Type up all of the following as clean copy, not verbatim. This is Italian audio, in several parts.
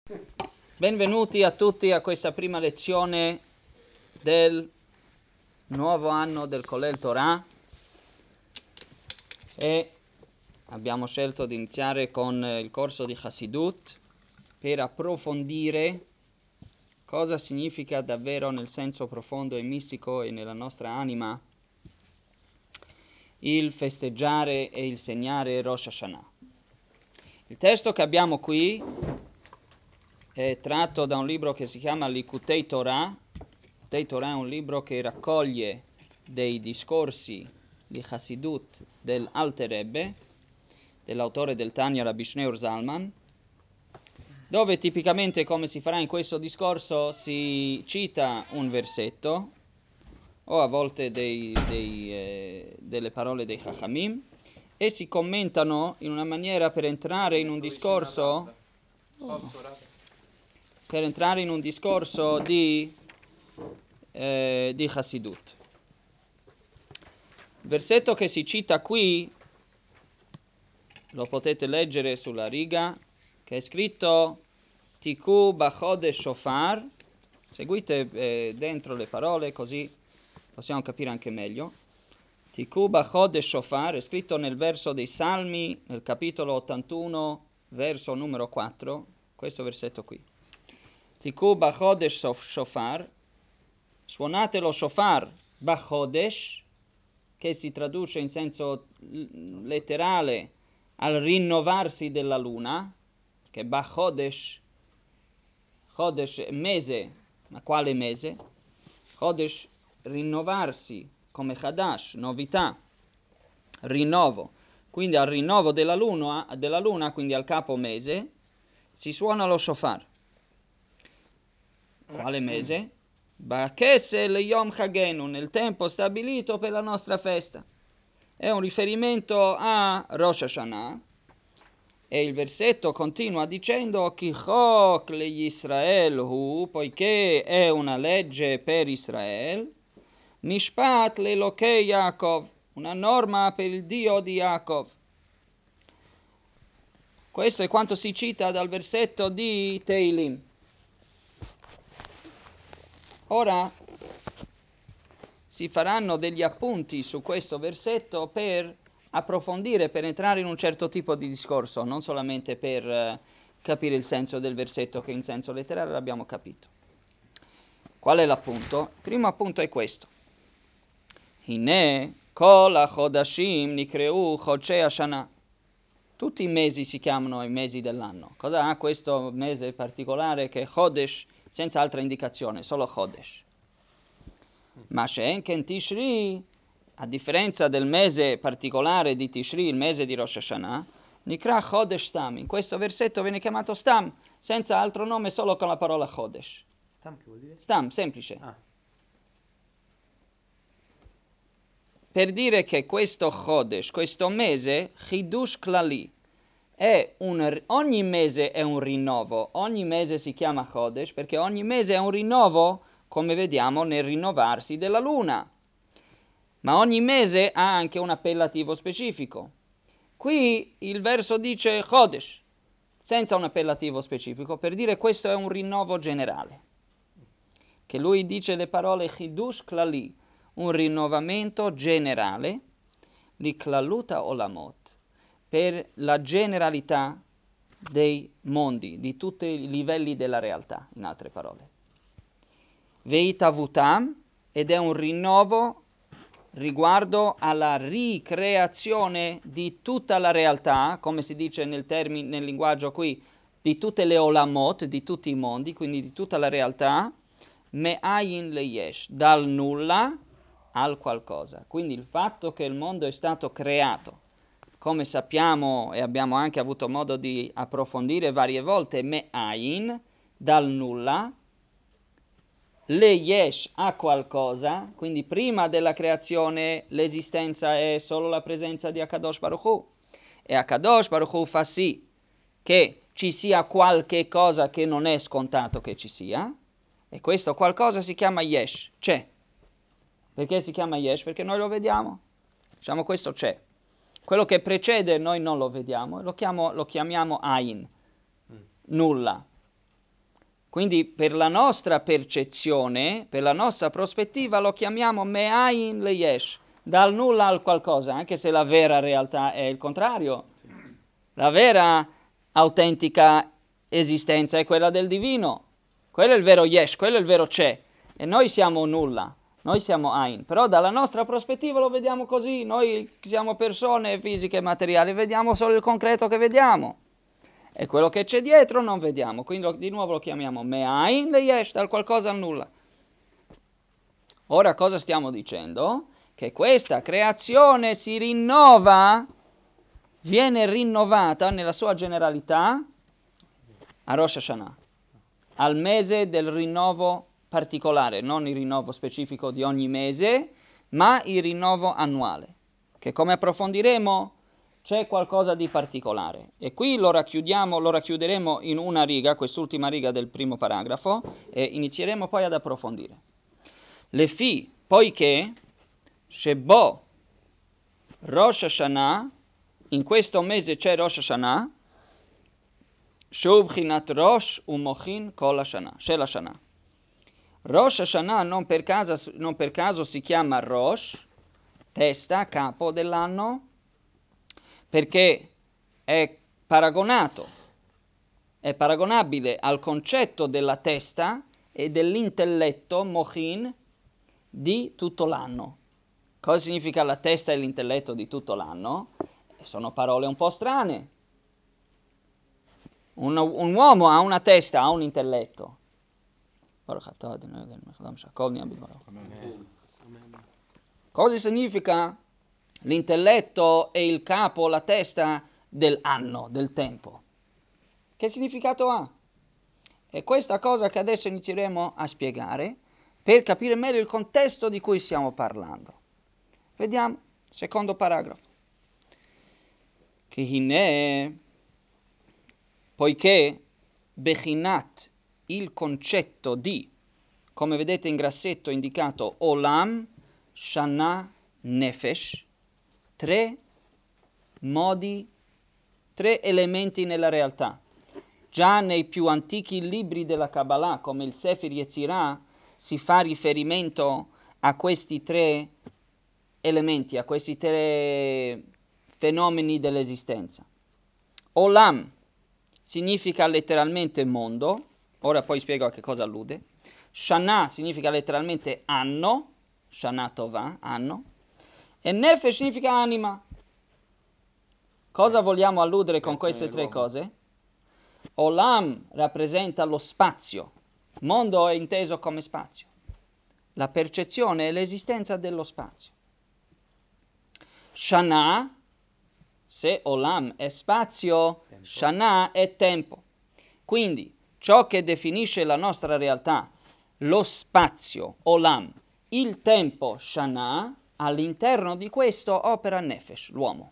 Benvenuti a tutti a questa prima lezione del nuovo anno del Kollel Torah e abbiamo scelto di iniziare con il corso di Hasidut per approfondire cosa significa davvero nel senso profondo e mistico e nella nostra anima il festeggiare e il segnare Rosh Hashanah. Il testo che abbiamo qui è tratto da un libro che si chiama Likutei Torah. Likutei Torah è un libro che raccoglie dei discorsi di Hasidut del Alter Rebbe, dell'autore del Tanya Rabbi Shneur Zalman, dove tipicamente, come si farà in questo discorso, si cita un versetto o a volte delle parole dei Chachamim e si commentano in una maniera per entrare in un discorso di Hasidut. Il versetto che si cita qui lo potete leggere sulla riga, che è scritto Tiku B'Chodesh Shofar. Seguite dentro le parole così possiamo capire anche meglio. Tiku B'Chodesh Shofar è scritto nel verso dei Salmi, nel capitolo 81, verso numero 4, questo versetto qui. Tiku B'Chodesh Shofar, suonate lo shofar B'Chodesh, che si traduce in senso letterale al rinnovarsi della luna, che B'Chodesh, Chodesh è mese, ma quale mese? Chodesh, rinnovarsi, come Chadash, novità, rinnovo. Quindi al rinnovo della luna, quindi al capo mese, si suona lo shofar. Quale mese? Ba'Kesel Yom Chagenu, nel tempo stabilito per la nostra festa. È un riferimento a Rosh Hashanah. E il versetto continua dicendo Kichok le Yisrael hu, poiché è una legge per Israele, Mishpat le Elokei Yaakov, una norma per il Dio di Yaakov. Questo è quanto si cita dal versetto di Teilim. Ora si faranno degli appunti su questo versetto per approfondire, per entrare in un certo tipo di discorso, non solamente per capire il senso del versetto, che in senso letterale l'abbiamo capito. Qual è l'appunto? Il primo appunto è questo. Hine kol ha-chodashim nikreu chodshei Hashanah. Tutti i mesi si chiamano i mesi dell'anno. Cosa ha questo mese particolare che è Chodesh, senza altra indicazione, solo Chodesh? Ma Shenken Tishri, a differenza del mese particolare di Tishri, il mese di Rosh Hashanah, Nikra Chodesh Stam. In questo versetto viene chiamato Stam, senza altro nome, solo con la parola Chodesh. Stam che vuol dire? Stam, semplice. Per dire che questo Chodesh, questo mese, Chidush Klali, ogni mese è un rinnovo, ogni mese si chiama Chodesh perché ogni mese è un rinnovo, come vediamo nel rinnovarsi della luna. Ma ogni mese ha anche un appellativo specifico. Qui il verso dice Chodesh, senza un appellativo specifico, per dire questo è un rinnovo generale. Che lui dice le parole Chidush Klali, un rinnovamento generale, li Klaluta Olamot, per la generalità dei mondi, di tutti i livelli della realtà, in altre parole. Veitavutam, ed è un rinnovo riguardo alla ricreazione di tutta la realtà, come si dice nel linguaggio qui, di tutte le olamot, di tutti i mondi, quindi di tutta la realtà, me'ayin leyesh, dal nulla al qualcosa. Quindi il fatto che il mondo è stato creato, come sappiamo e abbiamo anche avuto modo di approfondire varie volte, me'ayin, dal nulla, le yesh a qualcosa, quindi prima della creazione l'esistenza è solo la presenza di Akadosh Baruch Hu, e Akadosh Baruch Hu fa sì che ci sia qualche cosa che non è scontato che ci sia, e questo qualcosa si chiama yesh, c'è. Perché si chiama yesh? Perché noi lo vediamo, diciamo questo c'è. Quello che precede noi non lo vediamo, lo chiamiamo ayin, nulla. Quindi per la nostra percezione, per la nostra prospettiva lo chiamiamo me'ayin leyesh, dal nulla al qualcosa, anche se la vera realtà è il contrario. La vera autentica esistenza è quella del divino. Quello è il vero yesh, quello è il vero c'è. E noi siamo nulla, noi siamo ayin. Però dalla nostra prospettiva lo vediamo così. Noi siamo persone fisiche e materiali, vediamo solo il concreto che vediamo. E quello che c'è dietro non vediamo. Quindi di nuovo lo chiamiamo me'ayin le yesh, dal qualcosa al nulla. Ora cosa stiamo dicendo? Che questa creazione si rinnova, viene rinnovata nella sua generalità a Rosh Hashanah, al mese del rinnovo particolare, non il rinnovo specifico di ogni mese, ma il rinnovo annuale, che come approfondiremo c'è qualcosa di particolare. E qui lo racchiuderemo in una riga, quest'ultima riga del primo paragrafo, e inizieremo poi ad approfondire. Le fi, poiché Shebo Rosh Hashanah, in questo mese c'è Rosh Hashanah, Shubchinat Rosh Umochin Kol Hashanah, Shel Hashanah. Rosh Hashanah non per caso si chiama Rosh, testa, capo dell'anno, perché è paragonabile al concetto della testa e dell'intelletto, Mochin, di tutto l'anno. Cosa significa la testa e l'intelletto di tutto l'anno? Sono parole un po' strane. Un uomo ha una testa, ha un intelletto. Cosa significa l'intelletto e il capo, la testa dell'anno, del tempo? Che significato ha? È questa cosa che adesso inizieremo a spiegare per capire meglio il contesto di cui stiamo parlando. Vediamo, secondo paragrafo. Che hinè, poiché bechinat, il concetto di, come vedete in grassetto indicato olam, shana, nefesh, tre elementi nella realtà. Già nei più antichi libri della Kabbalah, come il Sefer Yetzirah, si fa riferimento a questi tre elementi, a questi tre fenomeni dell'esistenza. Olam significa letteralmente mondo, ora poi spiego a che cosa allude. Shana significa letteralmente anno, Shana Tova, anno, e Nefesh significa anima. Cosa vogliamo alludere con queste tre cose? Olam rappresenta lo spazio, mondo è inteso come spazio, la percezione e l'esistenza dello spazio. Shana, se Olam è spazio, Shana è tempo. Quindi ciò che definisce la nostra realtà, lo spazio, Olam, il tempo, Shana, all'interno di questo opera Nefesh, l'uomo.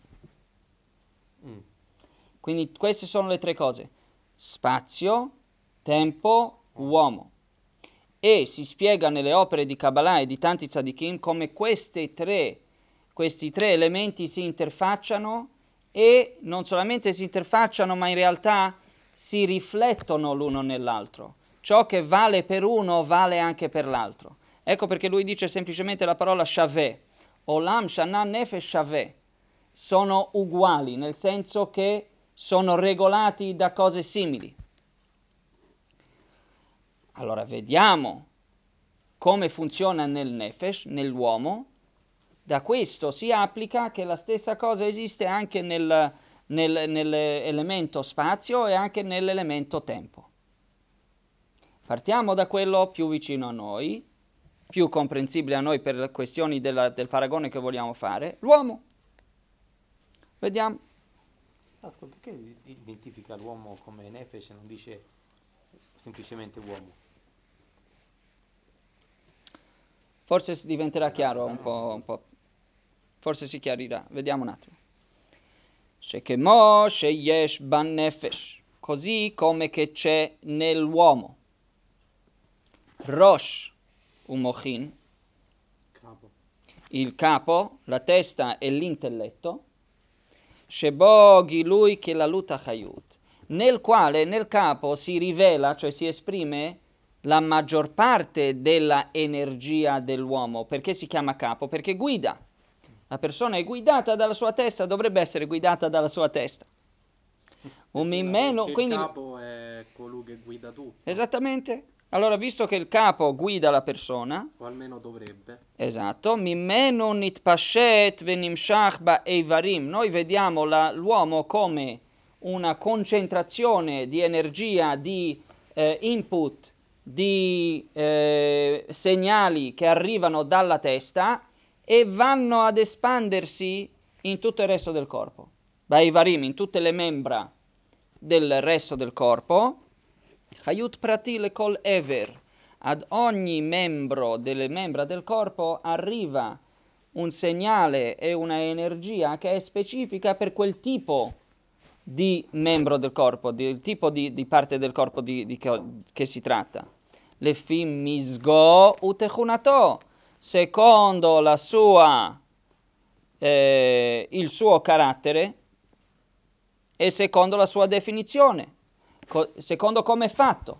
Quindi queste sono le tre cose: spazio, tempo, uomo. E si spiega nelle opere di Kabbalah e di tanti tzadikim come questi tre elementi si interfacciano e non solamente si interfacciano, ma in realtà si riflettono l'uno nell'altro. Ciò che vale per uno vale anche per l'altro. Ecco perché lui dice semplicemente la parola shaveh. Olam, Shana, Nefesh, shaveh. Sono uguali, nel senso che sono regolati da cose simili. Allora vediamo come funziona nel Nefesh, nell'uomo. Da questo si applica che la stessa cosa esiste anche nell'elemento spazio e anche nell'elemento tempo. Partiamo da quello più vicino a noi, più comprensibile a noi per le questioni del paragone che vogliamo fare, l'uomo. Vediamo. Ascolta, perché identifica l'uomo come Nefesh e non dice semplicemente uomo? Forse diventerà chiaro un po'. Forse si chiarirà. Vediamo un attimo. Shekemo sheyesh ban nefesh. Così come che c'è nell'uomo. Rosh umochin. Il capo, la testa e l'intelletto. Shebo gilui kelalut achayut. nel quale nel capo si rivela, cioè si esprime la maggior parte della energia dell'uomo. Perché si chiama capo? Perché guida. La persona è guidata dalla sua testa, dovrebbe essere guidata dalla sua testa. Perché il Quindi, capo è colui che guida tutto, esattamente. Allora, visto che il capo guida la persona, o almeno dovrebbe. esatto, mimenu nitpashet venimshach ba'eivarim. Noi vediamo l'uomo come una concentrazione di energia, di input, di segnali che arrivano dalla testa e vanno ad espandersi in tutto il resto del corpo. Ba'eivarim, in tutte le membra del resto del corpo. Chayut prati lekol ever. Ad ogni membro delle membra del corpo arriva un segnale e una energia che è specifica per quel tipo di membro del corpo, del tipo di parte del corpo che si tratta. Le fim misgo utechunato, secondo la sua, il suo carattere e secondo la sua definizione, secondo come è fatto.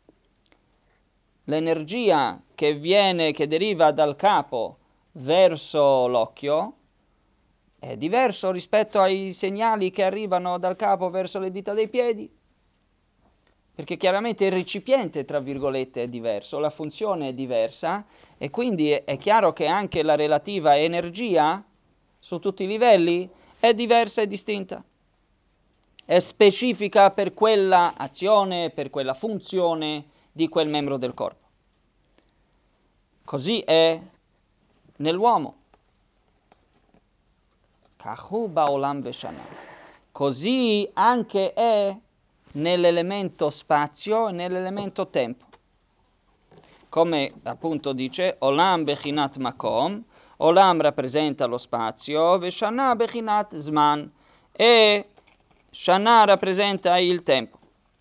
L'energia che deriva dal capo verso l'occhio è diverso rispetto ai segnali che arrivano dal capo verso le dita dei piedi, perché chiaramente il recipiente, tra virgolette, è diverso, la funzione è diversa e quindi è chiaro che anche la relativa energia su tutti i livelli è diversa e distinta. È specifica per quella azione, per quella funzione di quel membro del corpo. Così è nell'uomo. Kahu ba'olam veshana. Così anche è nell'elemento spazio e nell'elemento tempo. Come appunto dice Olam bechinat makom, Olam rappresenta lo spazio, veshana bechinat zman, e Shana rappresenta il tempo.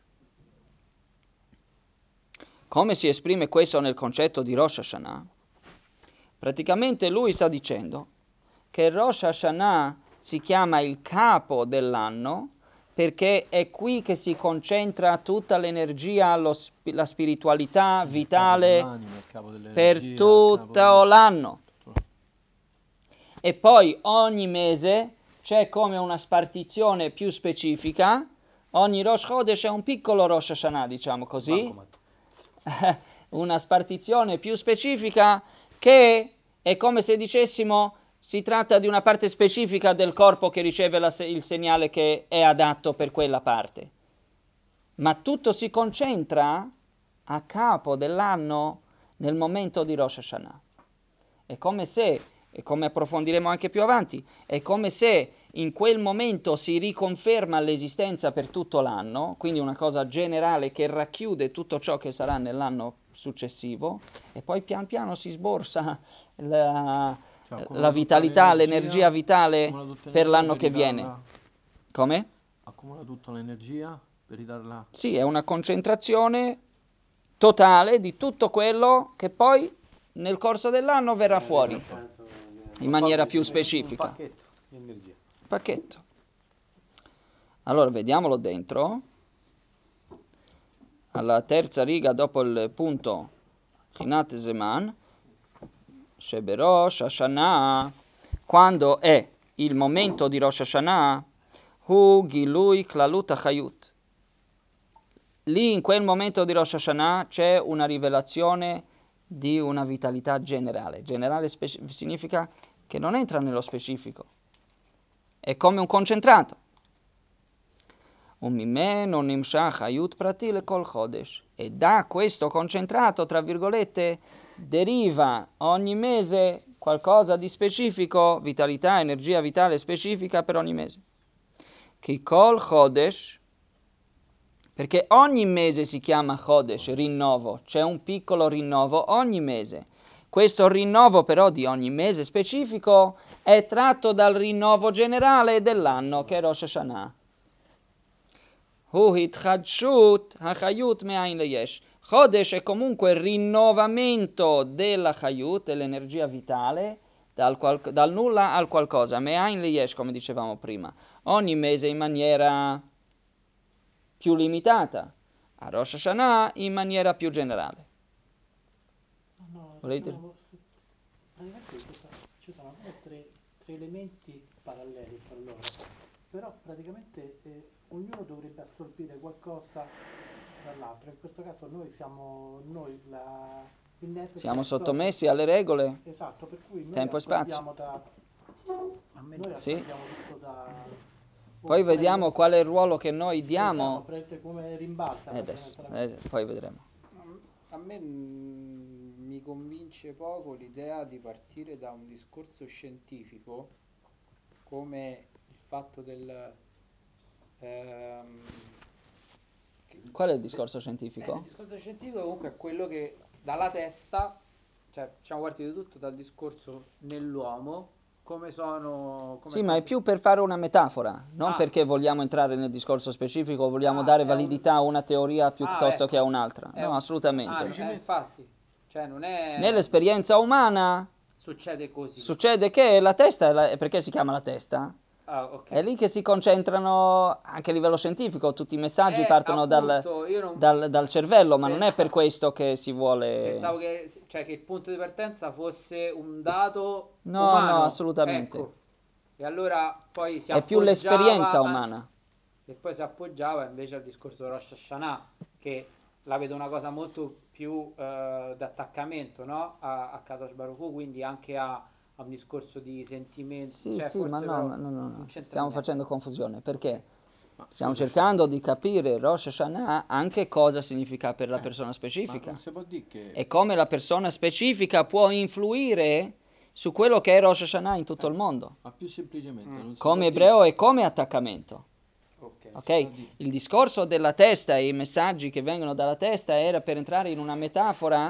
Come si esprime questo nel concetto di Rosh Hashanah? Praticamente lui sta dicendo che Rosh Hashanah si chiama il capo dell'anno perché è qui che si concentra tutta l'energia, la spiritualità vitale per tutto l'anno. E poi ogni mese c'è come una spartizione più specifica. Ogni Rosh Chodesh è un piccolo Rosh Hashanah, diciamo così. Una spartizione più specifica che è come se dicessimo si tratta di una parte specifica del corpo che riceve il segnale che è adatto per quella parte. Ma tutto si concentra a capo dell'anno nel momento di Rosh Hashanah. È come se, e come approfondiremo anche più avanti, è come se in quel momento si riconferma l'esistenza per tutto l'anno, quindi una cosa generale che racchiude tutto ciò che sarà nell'anno successivo, e poi pian piano si sborsa la vitalità, l'energia vitale per l'anno che viene. Come? Accumula tutta l'energia per ridarla. Sì, è una concentrazione totale di tutto quello che poi nel corso dell'anno verrà fuori in maniera più specifica. Un pacchetto di energia. Pacchetto. Allora, vediamolo dentro. Alla terza riga dopo il punto Chinat Zeman, Sheberosh Hashanah, quando è il momento di Rosh Hashanah, Hu Gilui Klalut Achayut. Lì in quel momento di Rosh Hashanah c'è una rivelazione di una vitalità generale. Generale significa che non entra nello specifico. È come un concentrato. Umimeno nimshach hayut prati lekol chodesh. E da questo concentrato, tra virgolette, deriva ogni mese qualcosa di specifico, vitalità, energia vitale specifica per ogni mese. Ki kol chodesh, perché ogni mese si chiama chodesh, rinnovo, c'è un piccolo rinnovo ogni mese. Questo rinnovo però di ogni mese specifico è tratto dal rinnovo generale dell'anno, che è Rosh Hashanah. Hu hitchadshut hachayut me'ain leyesh. Chodesh è comunque il rinnovamento della chayut, dell'energia vitale, dal nulla al qualcosa. Me'ain leyesh, come dicevamo prima. Ogni mese in maniera più limitata, a Rosh Hashanah in maniera più generale. No, Volete? praticamente ci sono come tre elementi paralleli tra loro, però praticamente ognuno dovrebbe assorbire qualcosa dall'altro. In questo caso noi siamo il nefesh Siamo assorbe- sottomessi alle regole, Esatto, per cui noi tempo e spazio. noi Sì. assorbiamo tutto Poi vediamo qual è il ruolo che noi diamo. Esatto, come rimbalza Adesso, praticamente la- poi vedremo. A me mi convince poco l'idea di partire da un discorso scientifico come il fatto del... Qual è il discorso il scientifico? discorso scientifico comunque è quello che dalla testa, cioè siamo partiti tutto dal discorso nell'uomo, come sono... Sì, ma è più per fare una metafora, non Ah. perché vogliamo entrare nel discorso specifico, vogliamo Ah, dare è validità a una teoria piuttosto ecco. che a un'altra. È No, un- assolutamente. infatti, cioè non è... Nell'esperienza umana Succede così. succede che la testa, perché si chiama la testa? Ah, ok. È lì che si concentrano anche a livello scientifico, tutti i messaggi partono appunto, io non- dal cervello, ma non è per Pensa- questo che si vuole... Pensavo che, cioè, che il punto di partenza fosse un dato No, umano. no, assolutamente. Ecco. E allora poi si È più appoggiava l'esperienza umana. e poi si appoggiava invece al discorso di Rosh Hashanah, che la vedo una cosa molto più d'attaccamento, no? A Kadosh Baruch Hu, quindi anche a un discorso di sentimenti. Sì, Cioè, sì, forse ma però no, non c'entra stiamo niente. facendo confusione, perché Ma stiamo scusa, cercando di capire Rosh Hashanah anche cosa significa per la persona ma specifica non si può dire che... e come la persona specifica può influire su quello che è Rosh Hashanah in tutto il mondo, Ma più semplicemente non si come può ebreo e come attaccamento. Ok. Ok? Il discorso della testa e i messaggi che vengono dalla testa era per entrare in una metafora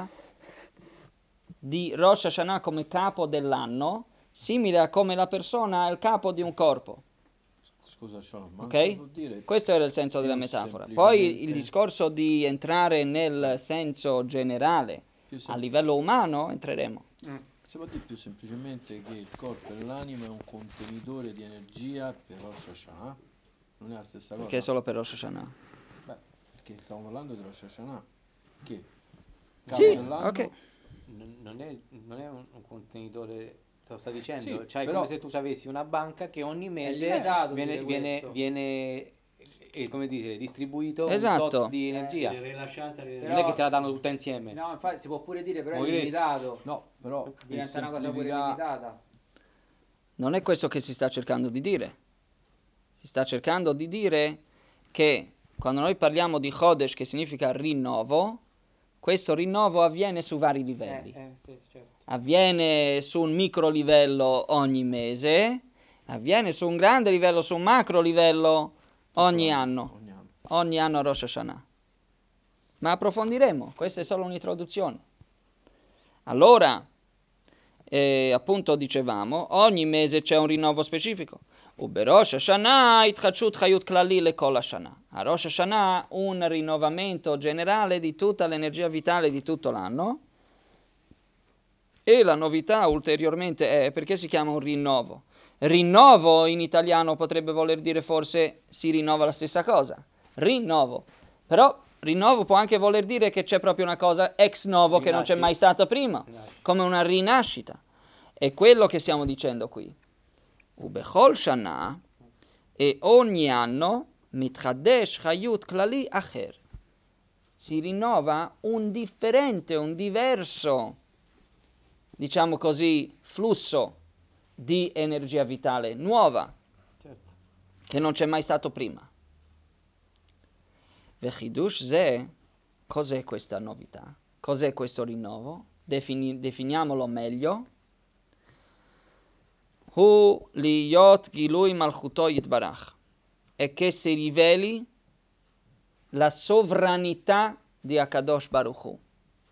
di Rosh Hashanah come capo dell'anno, simile a come la persona è il capo di un corpo. Scusa, Shalom, ma non si può Ok? dire Questo era il senso più della metafora. Poi il semplicemente- discorso di entrare nel senso generale più a sem- livello umano, entreremo. Si può dire più semplicemente che il corpo e l'anima è un contenitore di energia per Rosh Hashanah? Non è la stessa cosa? Perché solo per Rosh Hashanah? Beh, perché stiamo parlando di Rosh Hashanah, che Sì, capo dell'anno, ok. Non è un contenitore, te lo sta dicendo, Sì, cioè è però- come se tu avessi una banca che ogni mese limitato viene, dire viene, questo. viene come dire, distribuito un Esatto. tot di energia. rilasciante Non è che te la danno tutta insieme. No, infatti si può pure dire, però è Moriresti. limitato. no, però per Diventa una cosa pure semplificare, limitata. Non è questo che si sta cercando di dire. Si sta cercando di dire che quando noi parliamo di Chodesh, che significa rinnovo, questo rinnovo avviene su vari livelli. Sì, certo. Avviene su un micro livello ogni mese, avviene su un grande livello, su un macro livello ogni anno. Ogni anno a Rosh Hashanah. Ma approfondiremo, questa è solo un'introduzione. Allora, appunto dicevamo, ogni mese c'è un rinnovo specifico. Uberosh Hashanah itchachut chayut klali lekol Hashanah. A Rosh Hashanah un rinnovamento generale di tutta l'energia vitale di tutto l'anno. E la novità ulteriormente è perché si chiama un rinnovo. Rinnovo in italiano potrebbe voler dire forse si rinnova la stessa cosa. Rinnovo. Però rinnovo può anche voler dire che c'è proprio una cosa ex novo che non c'è mai stata prima, come una rinascita. È quello che stiamo dicendo qui. Ubechol Shana, e ogni anno mitchadesh chayut klali acher. Si rinnova un differente, un diverso, diciamo così, flusso di energia vitale nuova, Certo. che non c'è mai stato prima. Vechidush ze, cos'è questa novità? Cos'è questo rinnovo? Definiamolo meglio. Hu liyot gilui malchuto yitbarach. È che si riveli la sovranità di Akadosh Baruch Hu.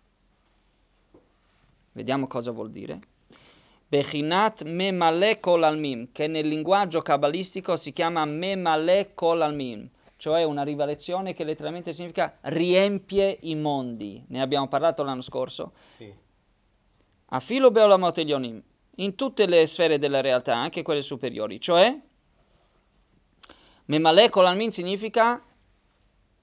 Vediamo cosa vuol dire. Bechinat memale kol almim, che nel linguaggio cabalistico si chiama memale kol almim, cioè una rivelazione che letteralmente significa riempie i mondi. Ne abbiamo parlato l'anno scorso. Sì. A filo beolamot elionim, in tutte le sfere della realtà, anche quelle superiori, cioè memale kol almim significa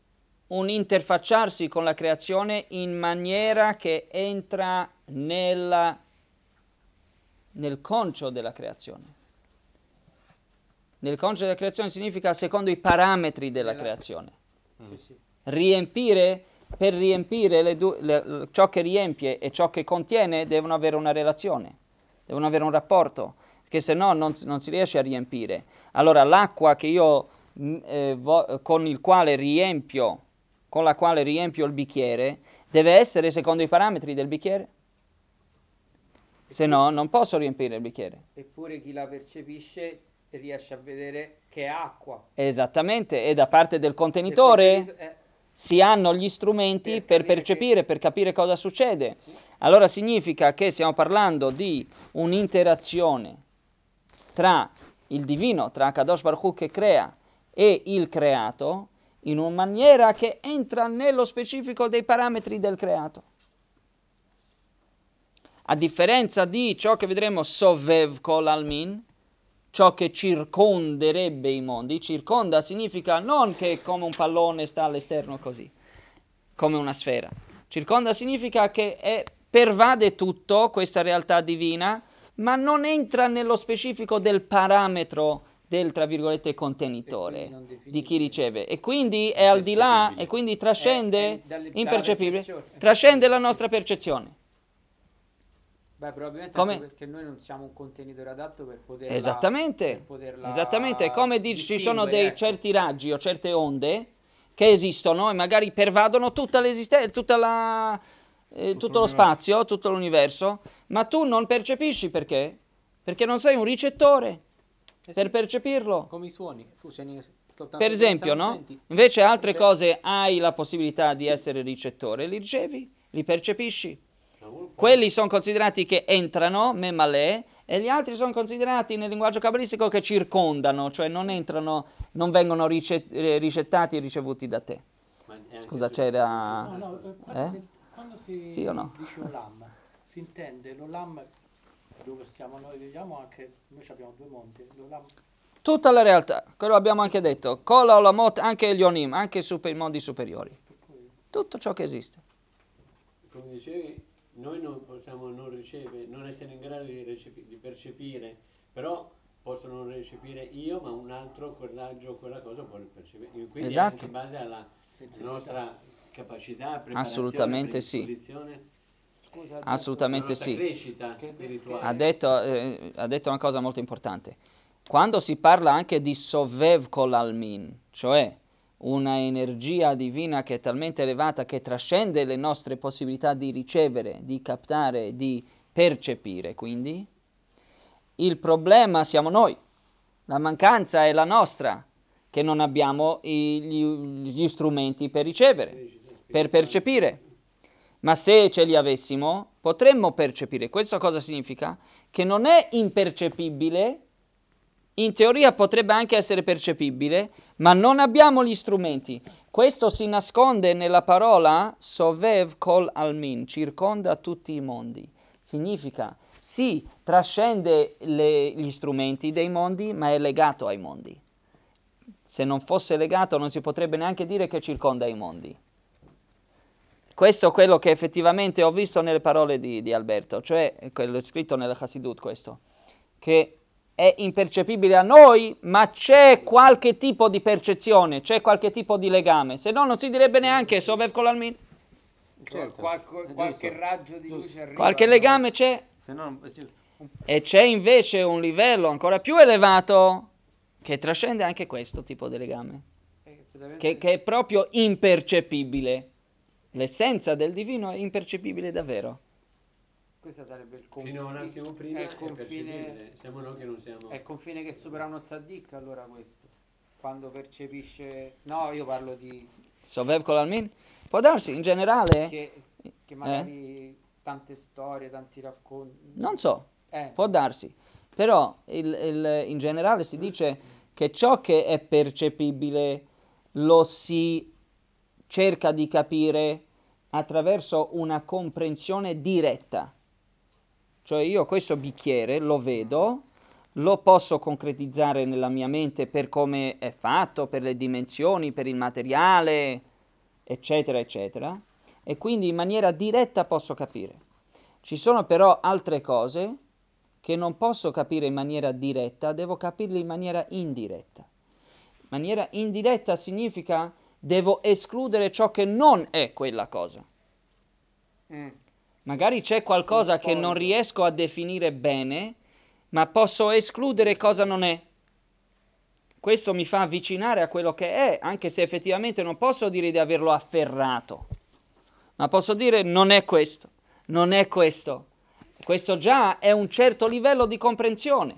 un interfacciarsi con la creazione in maniera che entra nel concio della creazione. Nel concio della creazione significa secondo i parametri della creazione. Sì, sì. Riempire, per riempire ciò che riempie e ciò che contiene devono avere una relazione, devono avere un rapporto, perché se no non si riesce a riempire. Allora l'acqua che io con la quale riempio il bicchiere deve essere secondo i parametri del bicchiere, se no non posso riempire il bicchiere. Eppure chi la percepisce riesce a vedere che è acqua. Esattamente, e da parte del contenitore si hanno gli strumenti per percepire, per capire cosa succede. Sì. Allora significa che stiamo parlando di un'interazione tra il divino, tra Kadosh Baruch Hu che crea e il creato, in una maniera che entra nello specifico dei parametri del creato. A differenza di ciò che vedremo Sovev Kol Almin, ciò che circonderebbe i mondi. Circonda significa non che come un pallone sta all'esterno così, come una sfera. Circonda significa che pervade tutto, questa realtà divina, ma non entra nello specifico del parametro del, tra virgolette, contenitore di chi riceve. E quindi è al di là, e quindi trascende, impercettibile, trascende la nostra percezione. Beh, probabilmente Come? anche perché noi non siamo un contenitore adatto per poterla... Esattamente, Esattamente, come dici, ci sono dei certi raggi o certe onde che esistono e magari pervadono tutta l'esistenza, tutto lo spazio, tutto l'universo, ma tu non percepisci perché? Perché non sei un ricettore per percepirlo. Come i suoni, tu sei soltanto Per esempio, no? senti. Invece altre cose hai la possibilità di essere ricettore, li ricevi, li percepisci. Quelli sono considerati che entrano, memalè, e gli altri sono considerati nel linguaggio cabalistico che circondano, cioè non entrano, non vengono ricettati e ricevuti da te. Scusa, c'era... Quando si Sì o no? dice olam, si intende l'olam dove stiamo noi, vediamo anche, noi abbiamo due mondi, l'olam... Tutta la realtà, quello abbiamo anche detto, Kola Olamot, anche gli Onim, anche i mondi superiori. Tutto ciò che esiste. Come dicevi, noi non possiamo non ricevere, non essere in grado di percepire, però posso non recepire io, ma un altro quel raggio, quella cosa può percepire. Quindi Esatto. anche in base alla nostra capacità, preparazione, Assolutamente sì. predisposizione, Scusa, Assolutamente la nostra sì. crescita spirituale. Ha detto una cosa molto importante. Quando si parla anche di Sovev Kol Almin, cioè una energia divina che è talmente elevata che trascende le nostre possibilità di ricevere, di captare, di percepire, quindi il problema siamo noi, la mancanza è la nostra, che non abbiamo gli strumenti per ricevere, per percepire. Ma se ce li avessimo, potremmo percepire. Questo cosa significa? Che non è impercepibile, in teoria potrebbe anche essere percepibile, ma non abbiamo gli strumenti. Questo si nasconde nella parola Sovev Kol Almin, circonda tutti i mondi. Significa, sì, trascende gli strumenti dei mondi, ma è legato ai mondi. Se non fosse legato non si potrebbe neanche dire che circonda i mondi. Questo è quello che effettivamente ho visto nelle parole di Alberto, cioè quello scritto nella Chassidut questo, che è impercepibile a noi, ma c'è qualche tipo di percezione, c'è qualche tipo di legame, se no non si direbbe neanche Sovev Kol Almin. Certo, qualche raggio di luce arriva. Qualche legame c'è, se no, è giusto. e c'è invece un livello ancora più elevato che trascende anche questo tipo di legame, che è proprio impercepibile. L'essenza del divino è impercepibile davvero. Questo sarebbe il confine. Fino a un attimo prima è è il confine, percepibile, siamo noi che non siamo. è il confine che supera uno tzaddik, allora questo. Quando percepisce... No, io parlo di... Sovev Kol Almin? Può darsi, in generale... Che magari tante storie, tanti racconti... Non so, può darsi. Però in generale si dice che ciò che è percepibile lo si cerca di capire attraverso una comprensione diretta. Cioè io questo bicchiere lo vedo, lo posso concretizzare nella mia mente per come è fatto, per le dimensioni, per il materiale, eccetera, eccetera, e quindi in maniera diretta posso capire. Ci sono però altre cose che non posso capire in maniera diretta, devo capirle in maniera indiretta. Maniera indiretta significa devo escludere ciò che non è quella cosa. Magari c'è qualcosa che non riesco a definire bene, ma posso escludere cosa non è. Questo mi fa avvicinare a quello che è, anche se effettivamente non posso dire di averlo afferrato, ma posso dire non è questo, non è questo. Questo già è un certo livello di comprensione.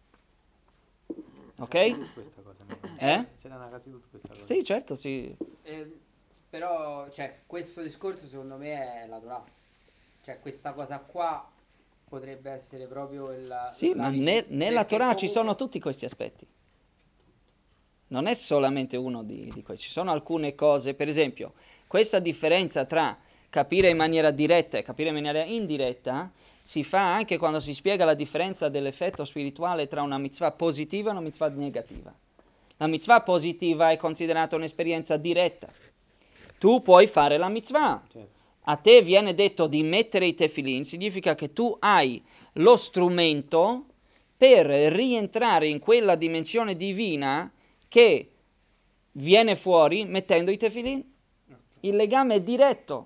Ok? Questa cosa, c'era una casa tutta questa cosa. Sì, certo, sì. Però, cioè, questo discorso secondo me è la Torah. Cioè, questa cosa qua potrebbe essere proprio il... Sì, ma nella Torah comunque... ci sono tutti questi aspetti. Non è solamente uno di questi. Ci sono alcune cose, per esempio, questa differenza tra capire in maniera diretta e capire in maniera indiretta si fa anche quando si spiega la differenza dell'effetto spirituale tra una mitzvah positiva e una mitzvah negativa. La mitzvah positiva è considerata un'esperienza diretta. Tu puoi fare la mitzvah. Certo. A te viene detto di mettere i tefillin, significa che tu hai lo strumento per rientrare in quella dimensione divina che viene fuori mettendo i tefillin. Il legame è diretto.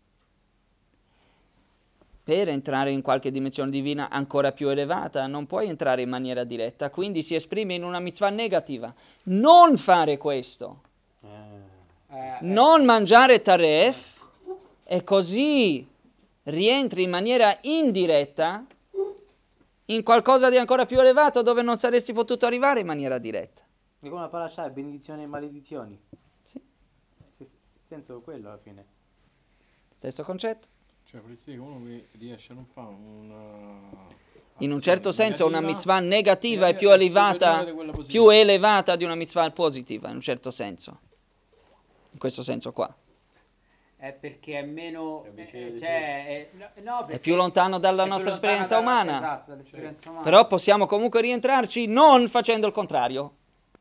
Per entrare in qualche dimensione divina ancora più elevata non puoi entrare in maniera diretta, quindi si esprime in una mitzvah negativa. Non fare questo, non mangiare taref, e così rientri in maniera indiretta in qualcosa di ancora più elevato dove non saresti potuto arrivare in maniera diretta. È come la parasha, benedizioni e maledizioni. Sì. Senso quello alla fine. Stesso concetto. Cioè, per dire, uno che riesce a non fare una... In un certo senso una mitzvah negativa è più superiore elevata, di quella positiva. più elevata di una mitzvah positiva, in un certo senso. In questo senso qua. È perché è meno... È più lontano dalla è più nostra lontana esperienza umana. Esatto, dall'esperienza umana. Però possiamo comunque rientrarci non facendo il contrario.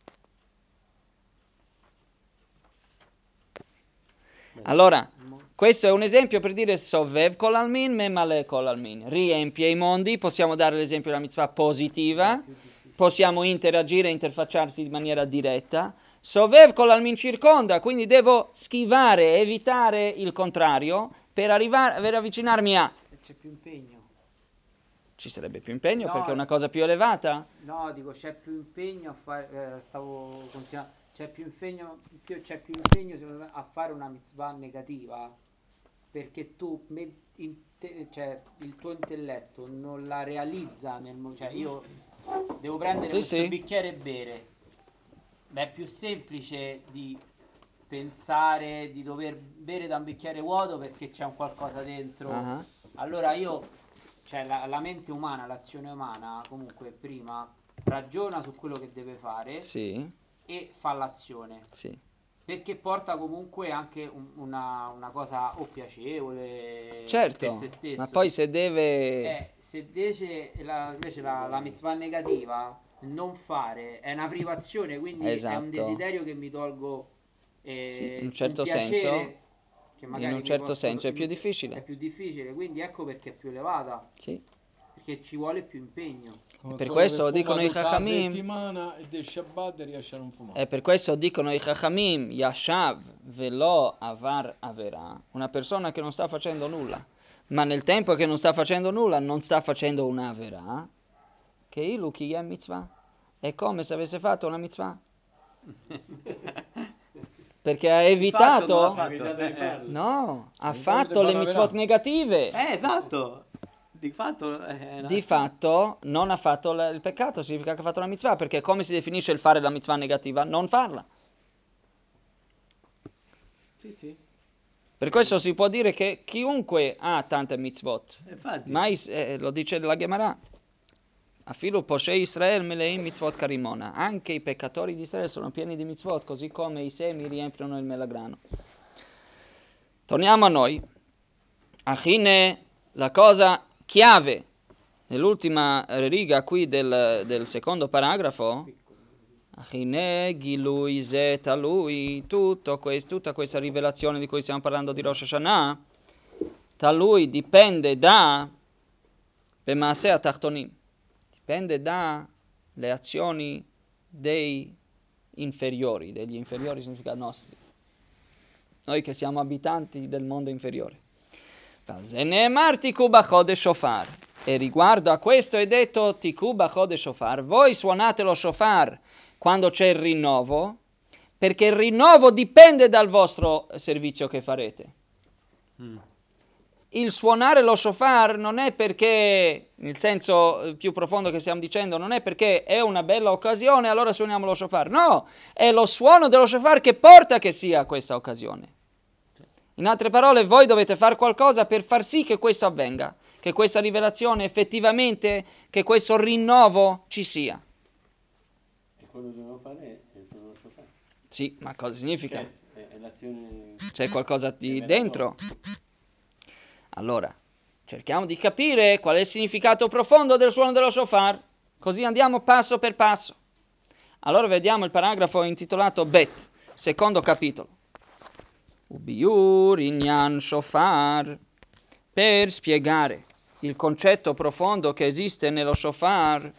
Allora, questo è un esempio per dire Sovev kol almin, memale kol almin. Riempie i mondi, possiamo dare l'esempio della mitzvah positiva, possiamo interagire e interfacciarsi in maniera diretta. Sovev kol almin circonda, quindi devo schivare, evitare il contrario per avvicinarmi a... C'è più impegno. Ci sarebbe più impegno No, perché è una cosa più elevata. No, dico c'è più impegno a fare, stavo continuando, c'è più impegno secondo me a fare una mitzvah negativa, perché tu cioè, il tuo intelletto non la realizza cioè io devo prendere questo bicchiere e bere. Beh, è più semplice di pensare di dover bere da un bicchiere vuoto perché c'è un qualcosa dentro. Allora cioè la mente umana, l'azione umana, comunque prima ragiona su quello che deve fare e fa l'azione. Perché porta comunque anche una cosa o piacevole per se stesso. Ma poi se deve... Se invece la mitzvah negativa, non fare, è una privazione, quindi è un desiderio che mi tolgo in un certo un piacere senso, che magari in un certo senso è più difficile. È più difficile, quindi ecco perché è più elevata. Sì. Perché ci vuole più impegno. Per questo dicono i Chachamim, settimana e del Shabbat riesce a non fumare. e per questo dicono i Chachamim, Yashav velo avar avera, una persona che non sta facendo nulla, ma nel tempo che non sta facendo nulla non sta facendo una avera, che ilu ki è mitzvah, è come se avesse fatto una mitzvah. Perché ha evitato, ha fatto le mitzvot negative. Esatto. Di fatto non ha fatto il peccato, significa che ha fatto la mitzvah, perché come si definisce il fare la mitzvah negativa? Non farla. Sì. Per questo si può dire che chiunque ha tante mitzvot, ma lo dice la Gemara, Afilu Poshei Israel meleim mitzvot karimona, anche i peccatori di Israele sono pieni di mitzvot, così come i semi riempiono il melagrano. Torniamo a noi. Achine, la cosa chiave nell'ultima riga qui del secondo paragrafo, Achine Gilui Ze Talui, tutta questa rivelazione di cui stiamo parlando di Rosh Hashanah, Talui dipende da B'maaseh atachtonim, dipende dalle azioni degli inferiori significa nostri, noi che siamo abitanti del mondo inferiore. E riguardo a questo è detto Tiku Bachod Shofar, voi suonate lo shofar quando c'è il rinnovo, perché il rinnovo dipende dal vostro servizio che farete. Il suonare lo shofar non è perché, nel senso più profondo che stiamo dicendo, non è perché è una bella occasione allora suoniamo lo shofar, no, è lo suono dello shofar che porta che sia questa occasione. In altre parole, voi dovete fare qualcosa per far sì che questo avvenga, che questa rivelazione effettivamente, che questo rinnovo ci sia. E quello che dobbiamo fare è lo shofar. Sì, ma cosa significa? È l'azione. C'è qualcosa di dentro? Allora, cerchiamo di capire qual è il significato profondo del suono dello shofar, così andiamo passo per passo. Allora vediamo il paragrafo intitolato Bet, secondo capitolo. Ubiur inyan shofar, per spiegare il concetto profondo che esiste nello shofar,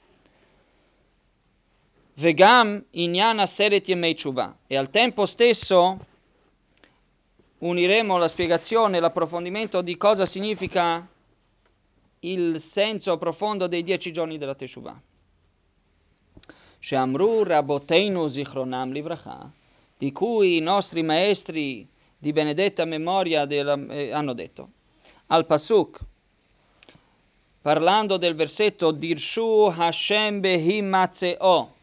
vegam inyan aseret yemei tshuva, e al tempo stesso uniremo la spiegazione, l'approfondimento di cosa significa il senso profondo dei 10 giorni della Teshuvah. Sheamru Raboteinu Zichronam Livracha, di cui i nostri maestri di benedetta memoria hanno detto. Al Pasuk, parlando del versetto Dirshu Hashem Behimatzeo,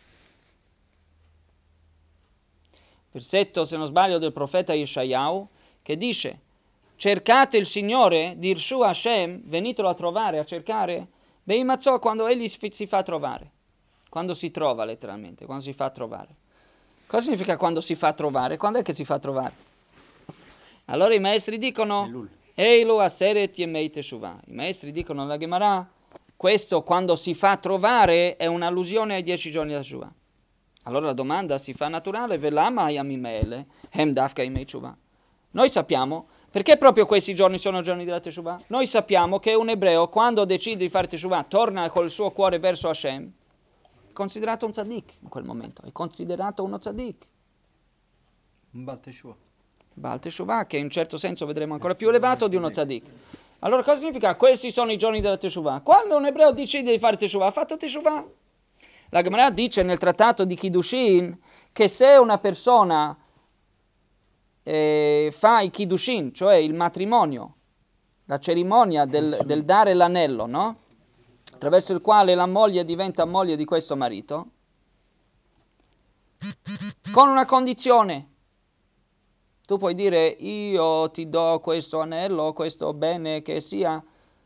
versetto, se non sbaglio, del profeta Yeshayahu, che dice: cercate il Signore, Dirshu Hashem, venitelo a trovare, a cercare, Behimatzeo, quando egli si fa trovare, quando si trova letteralmente, quando si fa trovare. Cosa significa quando si fa trovare? Quando è che si fa trovare? Allora i maestri dicono Eilu Aseret Yemei Teshuvah. I maestri dicono alla Gemara, questo quando si fa trovare è un'allusione ai 10 giorni della Teshuvah. Allora la domanda si fa naturale, Velama Yamimele Hem Dafka Yemei Teshuvah. Noi sappiamo, perché proprio questi giorni sono giorni della Teshuvah? Noi sappiamo che un ebreo quando decide di fare Teshuvah torna col suo cuore verso Hashem, è considerato un tzaddik in quel momento, è considerato uno tzaddik. Un Baal Teshuvah. Baal Teshuvah, che in un certo senso vedremo ancora più elevato di uno tzaddik. Allora cosa significa? Questi sono i giorni della Teshuvah. Quando un ebreo decide di fare Teshuvah, ha fatto Teshuvah. La Gemara dice nel trattato di Kiddushin che se una persona fa i Kiddushin, cioè il matrimonio, la cerimonia del dare l'anello, no? Attraverso il quale la moglie diventa moglie di questo marito, con una condizione. Tu puoi dire, io ti do questo anello, questo bene che sia,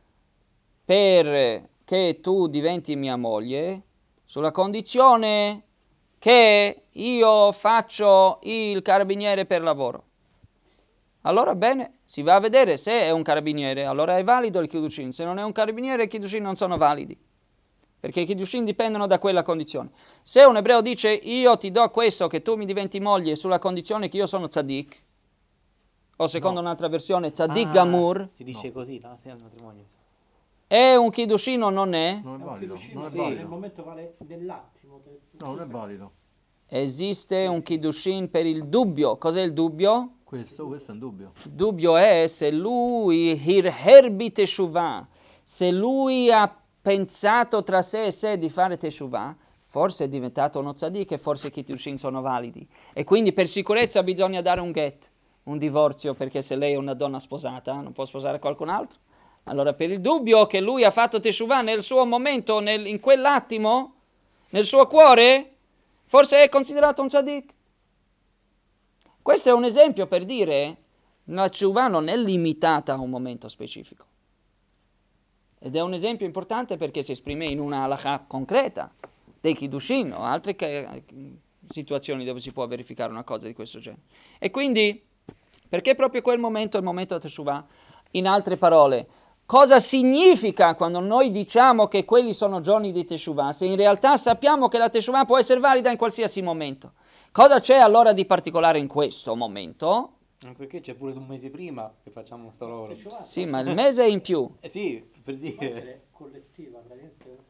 perché tu diventi mia moglie, sulla condizione che io faccio il carabiniere per lavoro. Allora bene, si va a vedere se è un carabiniere, allora è valido il Kiddushin. Se non è un carabiniere, i Kiddushin non sono validi, perché i Kiddushin dipendono da quella condizione. Se un ebreo dice, io ti do questo, che tu mi diventi moglie, sulla condizione che io sono tzaddik, o secondo un'altra versione, tzaddik gamur, Si dice così, no? Sì, al matrimonio. è un Kiddushin o non è? Non è È un valido. Kiddushin, Non è ma sì. nel valido. momento vale dell'attimo. No, non è valido. Esiste un Kiddushin per il dubbio. Cos'è il dubbio? Questo è un dubbio. Il dubbio è se lui hirherbi teshuvah, se lui ha pensato tra sé e sé di fare teshuvah, forse è diventato uno tzaddik e forse i Kiddushin sono validi. E quindi per sicurezza bisogna dare un get, un divorzio, perché se lei è una donna sposata non può sposare qualcun altro. Allora per il dubbio che lui ha fatto teshuvah nel suo momento, in quell'attimo, nel suo cuore, forse è considerato un tzaddik. Questo è un esempio per dire la teshuvah non è limitata a un momento specifico. Ed è un esempio importante perché si esprime in una halakha concreta, dei Kiddushin o altre situazioni dove si può verificare una cosa di questo genere. E quindi, perché proprio quel momento è il momento della teshuvah? In altre parole, cosa significa quando noi diciamo che quelli sono giorni di Teshuvah, se in realtà sappiamo che la Teshuvah può essere valida in qualsiasi momento. Cosa c'è allora di particolare in questo momento? Anche perché c'è pure un mese prima che facciamo sta roba. Sì, ma il mese è in più. Sì, per Può dire. essere collettiva, praticamente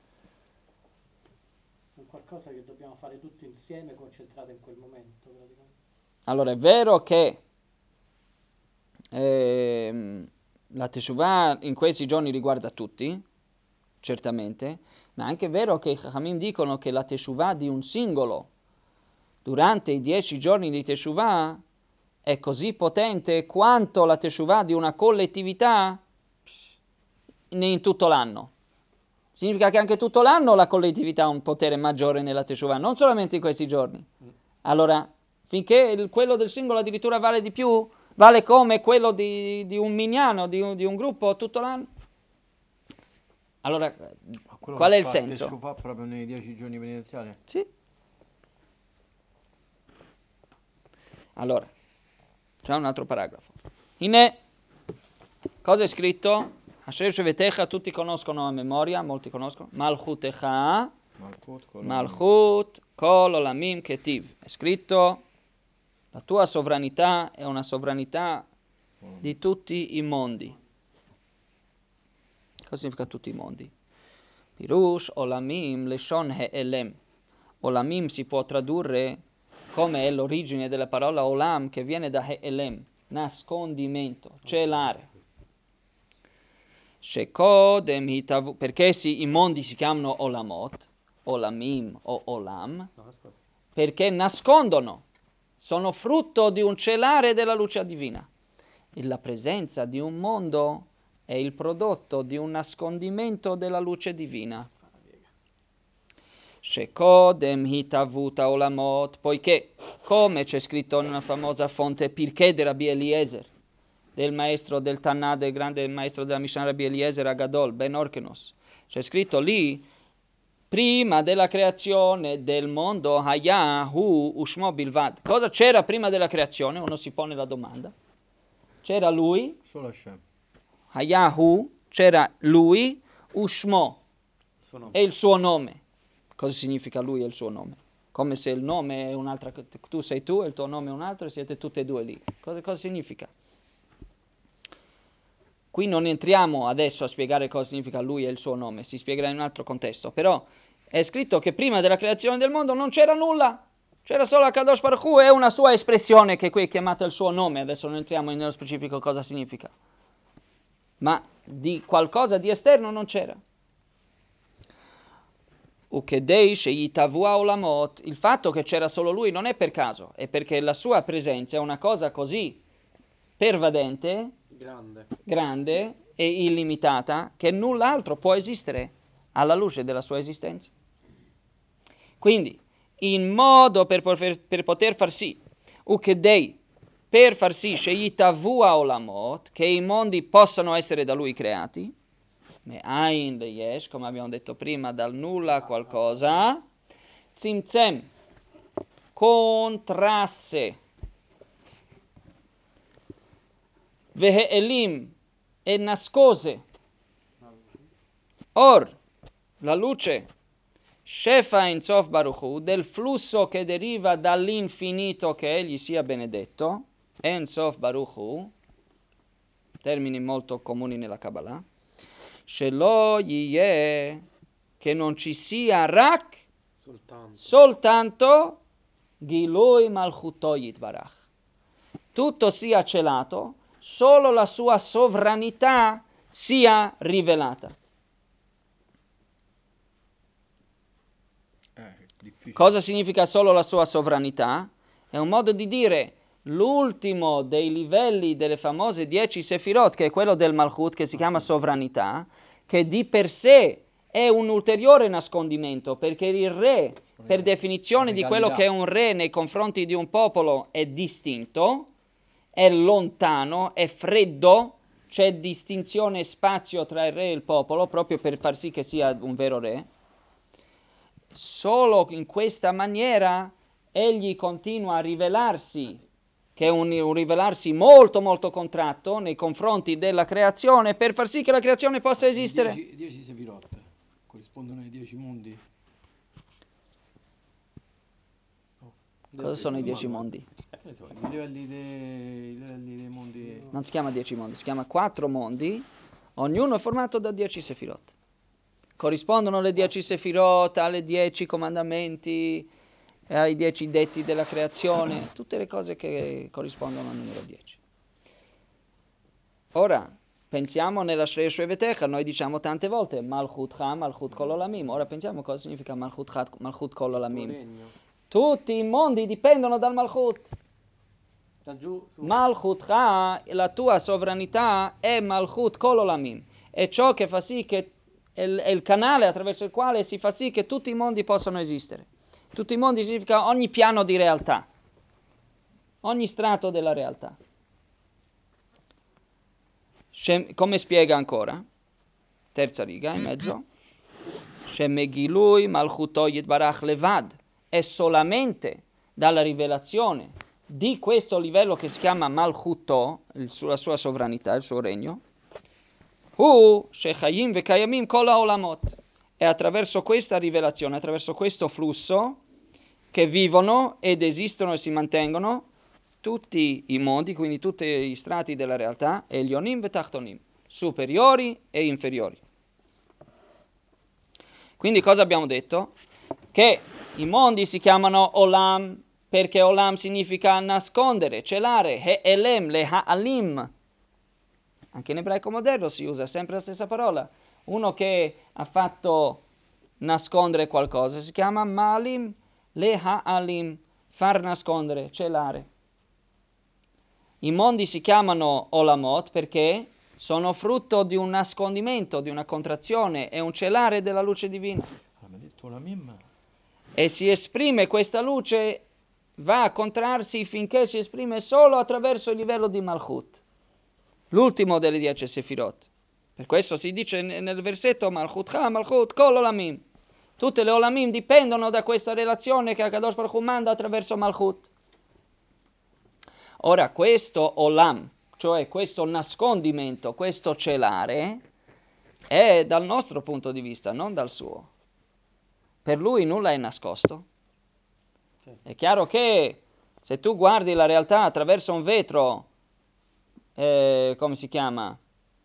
un qualcosa che dobbiamo fare tutti insieme, concentrato in quel momento, praticamente. Allora, è vero che la Teshuvah in questi giorni riguarda tutti, certamente, ma è anche vero che i Chachamim dicono che la Teshuvah di un singolo durante i 10 giorni di Teshuvah è così potente quanto la Teshuvah di una collettività in tutto l'anno. Significa che anche tutto l'anno la collettività ha un potere maggiore nella Teshuvah, non solamente in questi giorni. Allora, finché quello del singolo addirittura vale di più, vale come quello di un minyan, di un gruppo tutto l'anno. Allora, qual è il senso? Teshuvah proprio nei 10 giorni penitenziali? Sì. Allora, c'è un altro paragrafo. Cosa è scritto? Asher Shevetecha, tutti conoscono a memoria, molti conoscono. Malchutecha, Malchut, Kol Olamim Ketiv. È scritto, la tua sovranità è una sovranità di tutti i mondi. Cosa significa tutti i mondi? Pirush Olamim Leshon He'elem. Olamim si può tradurre come è l'origine della parola Olam, che viene da He'elem, nascondimento, celare. Shekodem hitavu, perché i mondi si chiamano Olamot, Olamim o Olam, perché nascondono, sono frutto di un celare della luce divina. E la presenza di un mondo è il prodotto di un nascondimento della luce divina. Shekodem hitavuta Olamot, poiché, come c'è scritto in una famosa fonte Pirkei di Rabbi Eliezer, del maestro del Tanà, del grande maestro della Mishnah Rabbi Eliezer Agadol, Ben Orkenos. C'è scritto lì, prima della creazione del mondo, Hayahu Ushmo Bilvad. Cosa c'era prima della creazione? Uno si pone la domanda. C'era lui, Solo Hashem. Hayahu, c'era lui, Ushmo, e il suo nome. Cosa significa lui e il suo nome? Come se il nome è un'altra, tu sei tu e il tuo nome è un altro e siete tutte e due lì. Cosa significa? Qui non entriamo adesso a spiegare cosa significa lui e il suo nome, si spiegherà in un altro contesto, però è scritto che prima della creazione del mondo non c'era nulla, c'era solo Kadosh Baruch Hu e una sua espressione che qui è chiamata il suo nome, adesso non entriamo nello specifico cosa significa, ma di qualcosa di esterno non c'era. Il fatto che c'era solo lui non è per caso, è perché la sua presenza è una cosa così pervadente, grande e illimitata, che null'altro può esistere alla luce della sua esistenza. Quindi, in modo per poter far sì, per far sì, Sheyitavua Olamot, che i mondi possano essere da lui creati, Me'ain leyesh, come abbiamo detto prima, dal nulla a qualcosa, Tzimtzem, contrasse, Vehe'elim, e nascose, Or, la luce, Shefa in Sof Baruch Hu, del flusso che deriva dall'infinito, che egli sia benedetto, En Sof Baruch Hu, termini molto comuni nella Kabbalah, Shelo Yiyeh, che non ci sia Rak, soltanto Gilui Malchuto Yitbarach. Tutto sia celato, solo la sua sovranità sia rivelata. Cosa significa solo la sua sovranità? È un modo di dire l'ultimo dei livelli delle famose 10 Sefirot, che è quello del Malchut, che si chiama sovranità, che di per sé è un ulteriore nascondimento, perché il re, per definizione di quello che è un re nei confronti di un popolo, è distinto, è lontano, è freddo, c'è distinzione e spazio tra il re e il popolo, proprio per far sì che sia un vero re. Solo in questa maniera egli continua a rivelarsi che è un rivelarsi molto molto contratto nei confronti della creazione per far sì che la creazione possa esistere. I 10 Sefirot corrispondono ai 10 mondi? Cosa sono i 10 mondi? I livelli dei mondi. Non si chiama 10 mondi, si chiama 4 mondi, ognuno è formato da 10 Sefirot. Corrispondono le 10 Sefirot alle 10 comandamenti, ai 10 detti della creazione, tutte le cose che corrispondono al numero 10. Ora, pensiamo nella Shrei Shvevetecha, noi diciamo tante volte Malchut Ha, Malchut Kol Olamim. Ora pensiamo cosa significa Malchut Ha, Malchut Kol Olamim. Tutti i mondi dipendono dal Malchut. Da giù, su. Malchut Ha, la tua sovranità è Malchut Kol Olamim. È ciò che fa sì che è il canale attraverso il quale si fa sì che tutti i mondi possano esistere. Tutti i mondi significa ogni piano di realtà, ogni strato della realtà. Come spiega ancora? Terza riga in mezzo. Shemegilui Malchuto Yitbarach Levad. È solamente dalla rivelazione di questo livello che si chiama Malchuto, la sua sovranità, il suo regno. Shechayim Vekayamim Kol Haolamot. È attraverso questa rivelazione, attraverso questo flusso, che vivono ed esistono e si mantengono tutti i mondi, quindi tutti gli strati della realtà, Elionim Vetachtonim, superiori e inferiori. Quindi cosa abbiamo detto? Che i mondi si chiamano Olam, perché Olam significa nascondere, celare, Elem, le Ha'alim. Anche in ebraico moderno si usa sempre la stessa parola. Uno che ha fatto nascondere qualcosa si chiama Malim, le Ha'alim, far nascondere, celare. I mondi si chiamano Olamot perché sono frutto di un nascondimento, di una contrazione e un celare della luce divina. E si esprime questa luce, va a contrarsi finché si esprime solo attraverso il livello di Malchut, l'ultimo delle 10 Sefirot. Per questo si dice nel versetto Malchut Ha, Malchut Kol Olamim. Tutte le Olamim dipendono da questa relazione che Akadosh Baruch Hu manda attraverso Malchut. Ora questo Olam, cioè questo nascondimento, questo celare, è dal nostro punto di vista, non dal suo. Per lui nulla è nascosto. È chiaro che se tu guardi la realtà attraverso un vetro, come si chiama?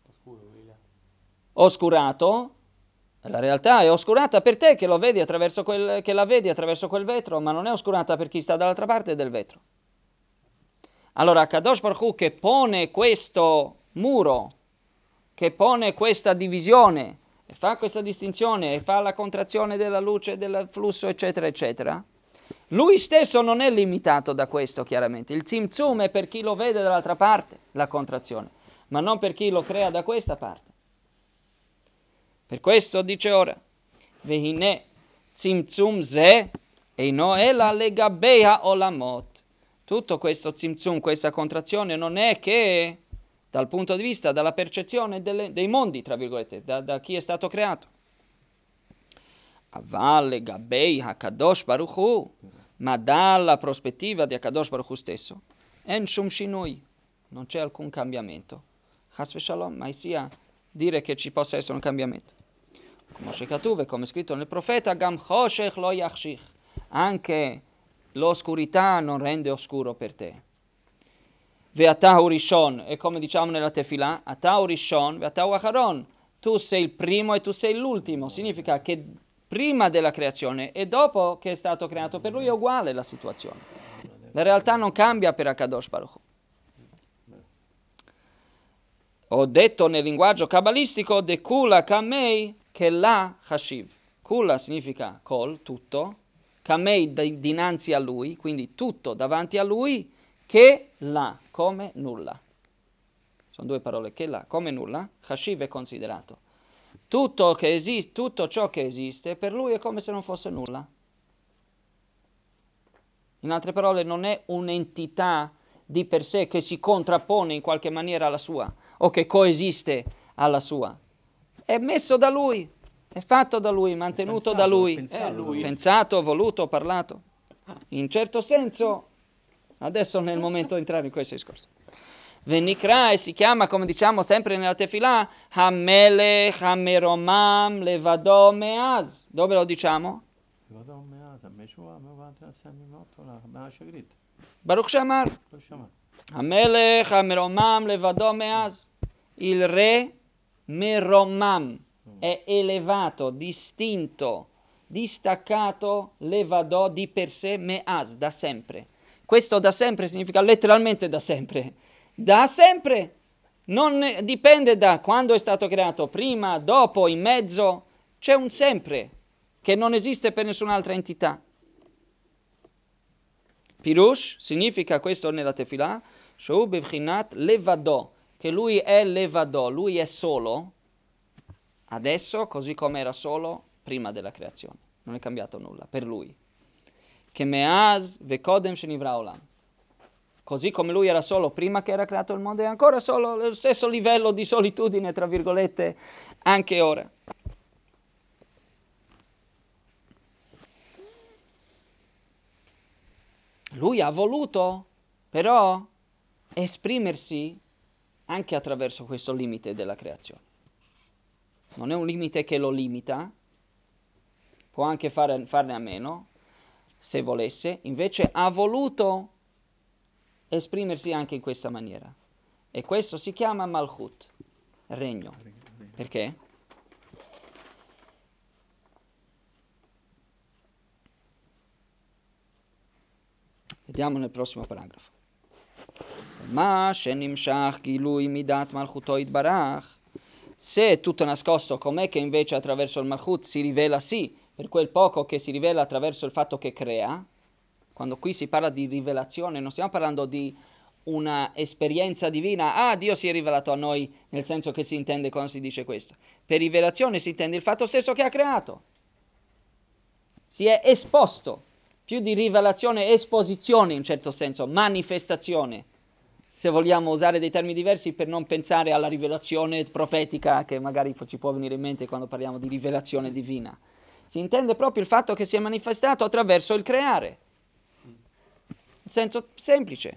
Oscurato, la realtà è oscurata per te che la vedi attraverso quel vetro, ma non è oscurata per chi sta dall'altra parte del vetro. Allora Kadosh Baruch Hu che pone questo muro, che pone questa divisione, e fa questa distinzione, e fa la contrazione della luce, del flusso, eccetera, eccetera, lui stesso non è limitato da questo, chiaramente. Il Tzimtzum è per chi lo vede dall'altra parte, la contrazione, ma non per chi lo crea da questa parte. Per questo dice ora, Vehine Tzimtzum ze eino ela legabeha olamot. Tutto questo Tzimtzum, questa contrazione, non è che dal punto di vista, dalla percezione dei mondi, tra virgolette, da chi è stato creato. Aval legabei HaKadosh Baruch Hu, ma dalla prospettiva di HaKadosh Baruch Hu stesso, en shum shinui, non c'è alcun cambiamento. Chas v'shalom, mai sia dire che ci possa essere un cambiamento. Come è scritto nel profeta, Gam choshech lo yachshich, anche l'oscurità non rende oscuro per te. Ve'atahu rishon, e come diciamo nella tefilà, atahu rishon, ve'atahu acharon, tu sei il primo e tu sei l'ultimo, significa che prima della creazione e dopo che è stato creato, per lui è uguale la situazione. La realtà non cambia per HaKadosh Baruch Hu. Ho detto nel linguaggio cabalistico, de kula kamei che la hashiv. Kula significa kol, tutto, kamei dinanzi a lui, quindi tutto davanti a lui, che la, come nulla. Sono due parole, che la, come nulla, hashiv è considerato. Tutto ciò che esiste, per lui è come se non fosse nulla. In altre parole, non è un'entità di per sé che si contrappone in qualche maniera alla sua, o che coesiste alla sua. È messo da lui, è fatto da lui, mantenuto da lui, è lui. Pensato, voluto, parlato. In certo senso, Adesso è il momento di entrare in questo discorso. Venikra, e si chiama, come diciamo sempre nella Tefillah, Hamelech Hameromam Levado Meaz. Dove lo diciamo? Baruch Shamar. Hamelech Hameromam Levado Meaz. Il re Meromam è elevato, distinto, distaccato, Levado di per sé, Meaz, da sempre. Questo da sempre significa letteralmente da sempre. Da sempre, non dipende da quando è stato creato, prima, dopo, in mezzo, c'è un sempre che non esiste per nessun'altra entità. Pirush significa questo nella Tefillah, Shu bevchinat levado, che lui è levado, lui è solo, adesso così come era solo prima della creazione, non è cambiato nulla per lui. Che meaz vekodem shenivra olam. Così come lui era solo prima che era creato il mondo, è ancora solo lo stesso livello di solitudine, tra virgolette, anche ora. Lui ha voluto, però, esprimersi anche attraverso questo limite della creazione. Non è un limite che lo limita, può anche farne a meno, se volesse, invece ha voluto esprimersi anche in questa maniera. E questo si chiama Malchut, regno. Perché? Vediamo nel prossimo paragrafo. Ma shenimshach gilui midat malchuto itbarach. Se è tutto nascosto, com'è che invece attraverso il Malchut si rivela sì, per quel poco che si rivela attraverso il fatto che crea? Quando qui si parla di rivelazione, non stiamo parlando di una esperienza divina. Ah, Dio si è rivelato a noi, nel senso che si intende quando si dice questo. Per rivelazione si intende il fatto stesso che ha creato. Si è esposto. Più di rivelazione, esposizione in un certo senso, manifestazione. Se vogliamo usare dei termini diversi per non pensare alla rivelazione profetica che magari ci può venire in mente quando parliamo di rivelazione divina. Si intende proprio il fatto che si è manifestato attraverso il creare. In senso semplice.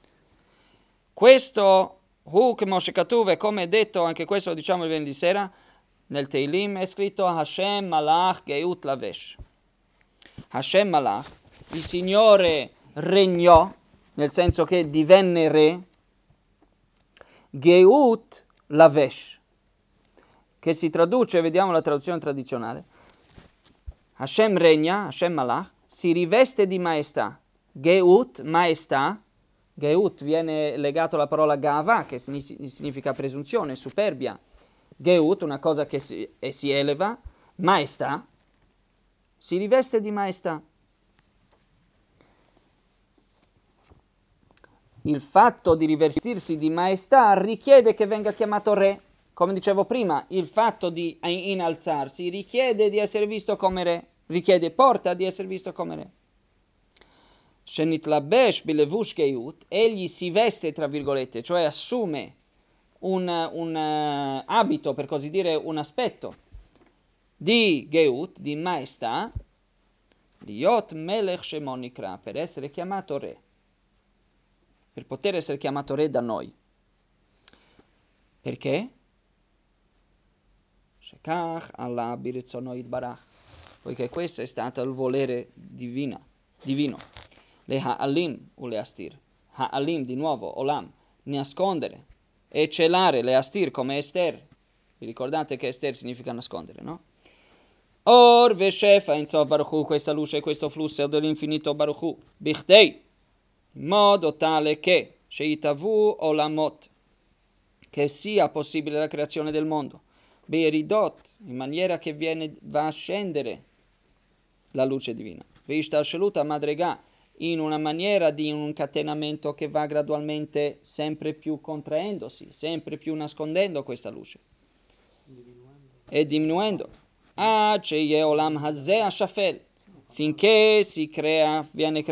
Questo Huk Moshe Katuv, come detto, anche questo lo diciamo il venerdì sera, nel Teilim è scritto Hashem Malach Geut Lavesh. Hashem Malach, il Signore regnò, nel senso che divenne re, Geut Lavesh, che si traduce, vediamo la traduzione tradizionale, Hashem regna, Hashem Malach, si riveste di maestà, Geut, maestà, Geut viene legato alla parola Gava, che significa presunzione, superbia, Geut, una cosa che si eleva, maestà, si riveste di maestà. Il fatto di rivestirsi di maestà richiede che venga chiamato re. Come dicevo prima, il fatto di innalzarsi richiede di essere visto come re, porta di essere visto come re. Shenitlabesh bilevush geut, egli si veste, tra virgolette, cioè assume un abito, per così dire, un aspetto di geut, di maestà, liot melech shemonikra, per essere chiamato re. Per poter essere chiamato re da noi. Perché? Shekach Allah biritzono itbarach. Poiché questo è stato il volere divino. Le ha'alim u le astir. Ha'alim, di nuovo, olam, nascondere e celare, le astir, come Ester. Vi ricordate che Ester significa nascondere, no? Or veshefa in Sof Baruch Hu, questa luce e questo flusso dell'infinito Baruch Hu. Bichtei, in modo tale che Sheitavu olamot, che sia possibile la creazione del mondo, Beridot, in maniera che va a scendere la luce divina, Veishtasheluta madrega, in una maniera di un incatenamento che va gradualmente sempre più contraendosi, sempre più nascondendo questa luce e diminuendo. Aceye olam hazeh ashafel, finché viene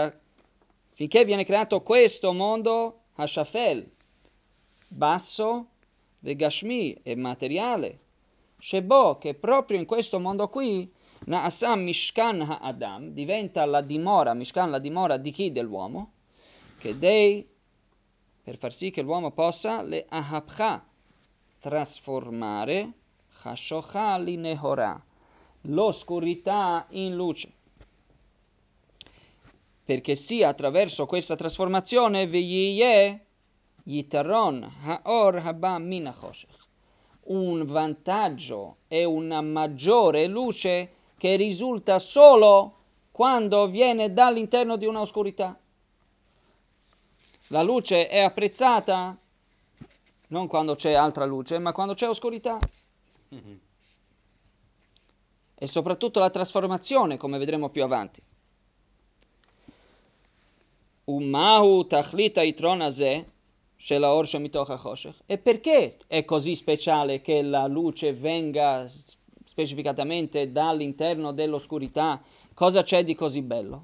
creato questo mondo Hashafel, basso, vegashmi e materiale, Shebo, che proprio in questo mondo qui, Naasam Mishkan Ha'adam, diventa la dimora, Mishkan la dimora di chi? Dell'uomo, Kedei, per far sì che l'uomo possa le ahapcha, trasformare chashocha li nehora, l'oscurità in luce. Perché sia attraverso questa trasformazione v'yiyeh yitaron haor haba min hachoshech, un vantaggio e una maggiore luce che risulta solo quando viene dall'interno di una oscurità. La luce è apprezzata non quando c'è altra luce, ma quando c'è oscurità. E soprattutto la trasformazione, come vedremo più avanti. Umahu tachlita itron hazeh shel haor shemitoch hachoshech. E perché è così speciale che la luce venga specificatamente dall'interno dell'oscurità? Cosa c'è di così bello?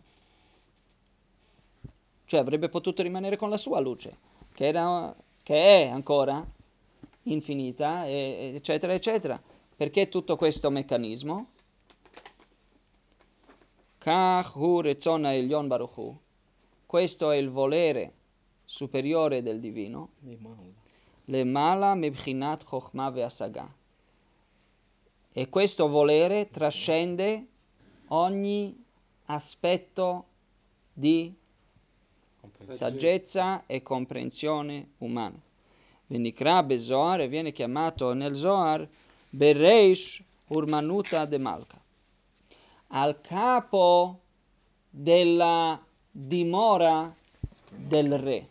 Cioè avrebbe potuto rimanere con la sua luce, che è ancora infinita, eccetera, eccetera. Perché tutto questo meccanismo? Kach hu retzon ha'elyon baruch hu. Questo è il volere superiore del divino. Lemala mebchinat chokhmah ve'asaga. E questo volere trascende ogni aspetto di saggezza e comprensione umana. Venikra bezohar, e viene chiamato nel Zohar bereish urmanuta de malka, al capo della dimora del re.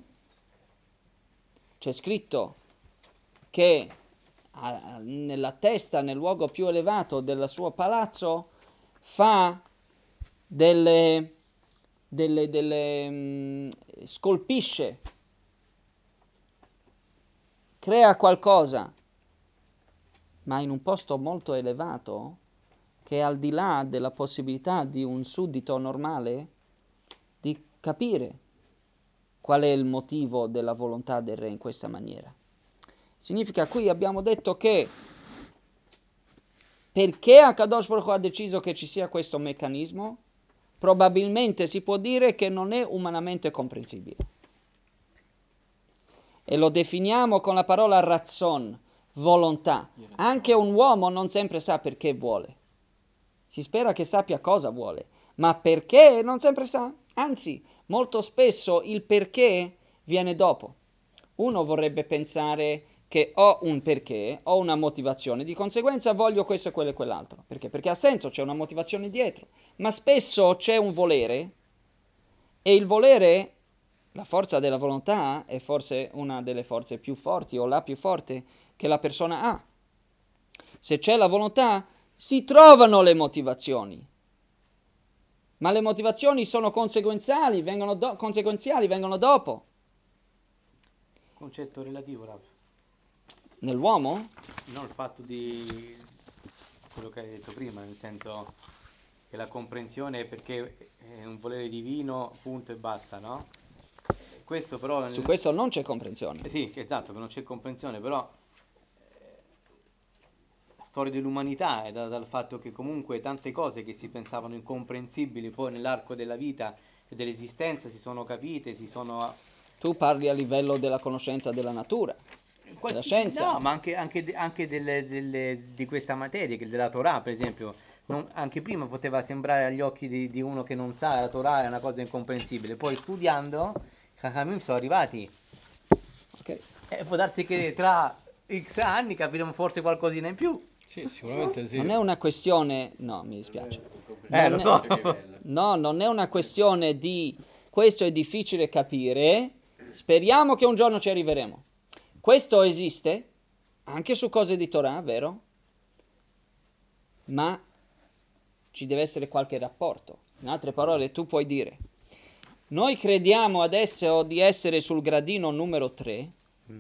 C'è scritto che nella testa, nel luogo più elevato del suo palazzo, fa scolpisce, crea qualcosa, ma in un posto molto elevato, che è al di là della possibilità di un suddito normale di capire qual è il motivo della volontà del re in questa maniera. Significa, qui abbiamo detto che perché Akadosh Baruch Hu ha deciso che ci sia questo meccanismo, probabilmente si può dire che non è umanamente comprensibile. E lo definiamo con la parola razzon, volontà. Anche un uomo non sempre sa perché vuole. Si spera che sappia cosa vuole, ma perché non sempre sa. Anzi, molto spesso il perché viene dopo. Uno vorrebbe pensare che ho un perché, ho una motivazione, di conseguenza voglio questo, quello e quell'altro. Perché? Perché ha senso, c'è una motivazione dietro. Ma spesso c'è un volere, e il volere, la forza della volontà, è forse una delle forze più forti, o la più forte che la persona ha. Se c'è la volontà, si trovano le motivazioni. Ma le motivazioni sono conseguenziali, vengono dopo. Concetto relativo, Rav. Nell'uomo? Non il fatto di quello che hai detto prima, nel senso che la comprensione è perché è un volere divino, punto e basta, no? Questo però... Su questo non c'è comprensione. Sì, esatto, che non c'è comprensione, però la storia dell'umanità è data dal fatto che comunque tante cose che si pensavano incomprensibili poi nell'arco della vita e dell'esistenza si sono capite, si sono... Tu parli a livello della conoscenza della natura, della scienza. No, ma anche di questa materia, che della Torah, per esempio. Anche prima poteva sembrare agli occhi di uno che non sa, la Torah è una cosa incomprensibile. Poi studiando, i Chachamim sono arrivati. Okay. E può darsi che tra X anni capiremo forse qualcosina in più. Sì, sicuramente sì. Non è una questione... No, mi dispiace. Lo so. No, non è una questione di questo è difficile capire, speriamo che un giorno ci arriveremo. Questo esiste, anche su cose di Torah, vero? Ma ci deve essere qualche rapporto. In altre parole, tu puoi dire, noi crediamo adesso di essere sul gradino numero 3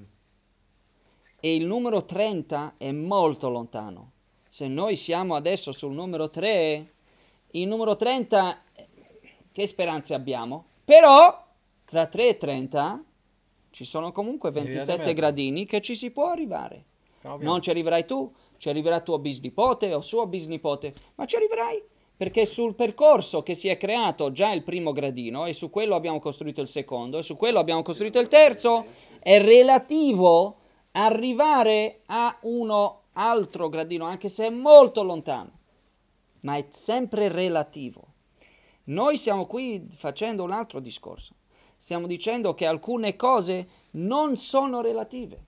e il numero 30 è molto lontano. Se noi siamo adesso sul numero 3, il numero 30, che speranze abbiamo? Però, tra 3 e 30, ci sono comunque 27 gradini che ci si può arrivare. Non ci arriverai tu, ci arriverà tuo bisnipote o suo bisnipote, ma ci arriverai. perché sul percorso che si è creato già il primo gradino, e su quello abbiamo costruito il secondo, e su quello abbiamo costruito il terzo, è relativo arrivare a uno altro gradino, anche se è molto lontano, ma è sempre relativo. Noi stiamo qui facendo un altro discorso. Stiamo dicendo che alcune cose non sono relative.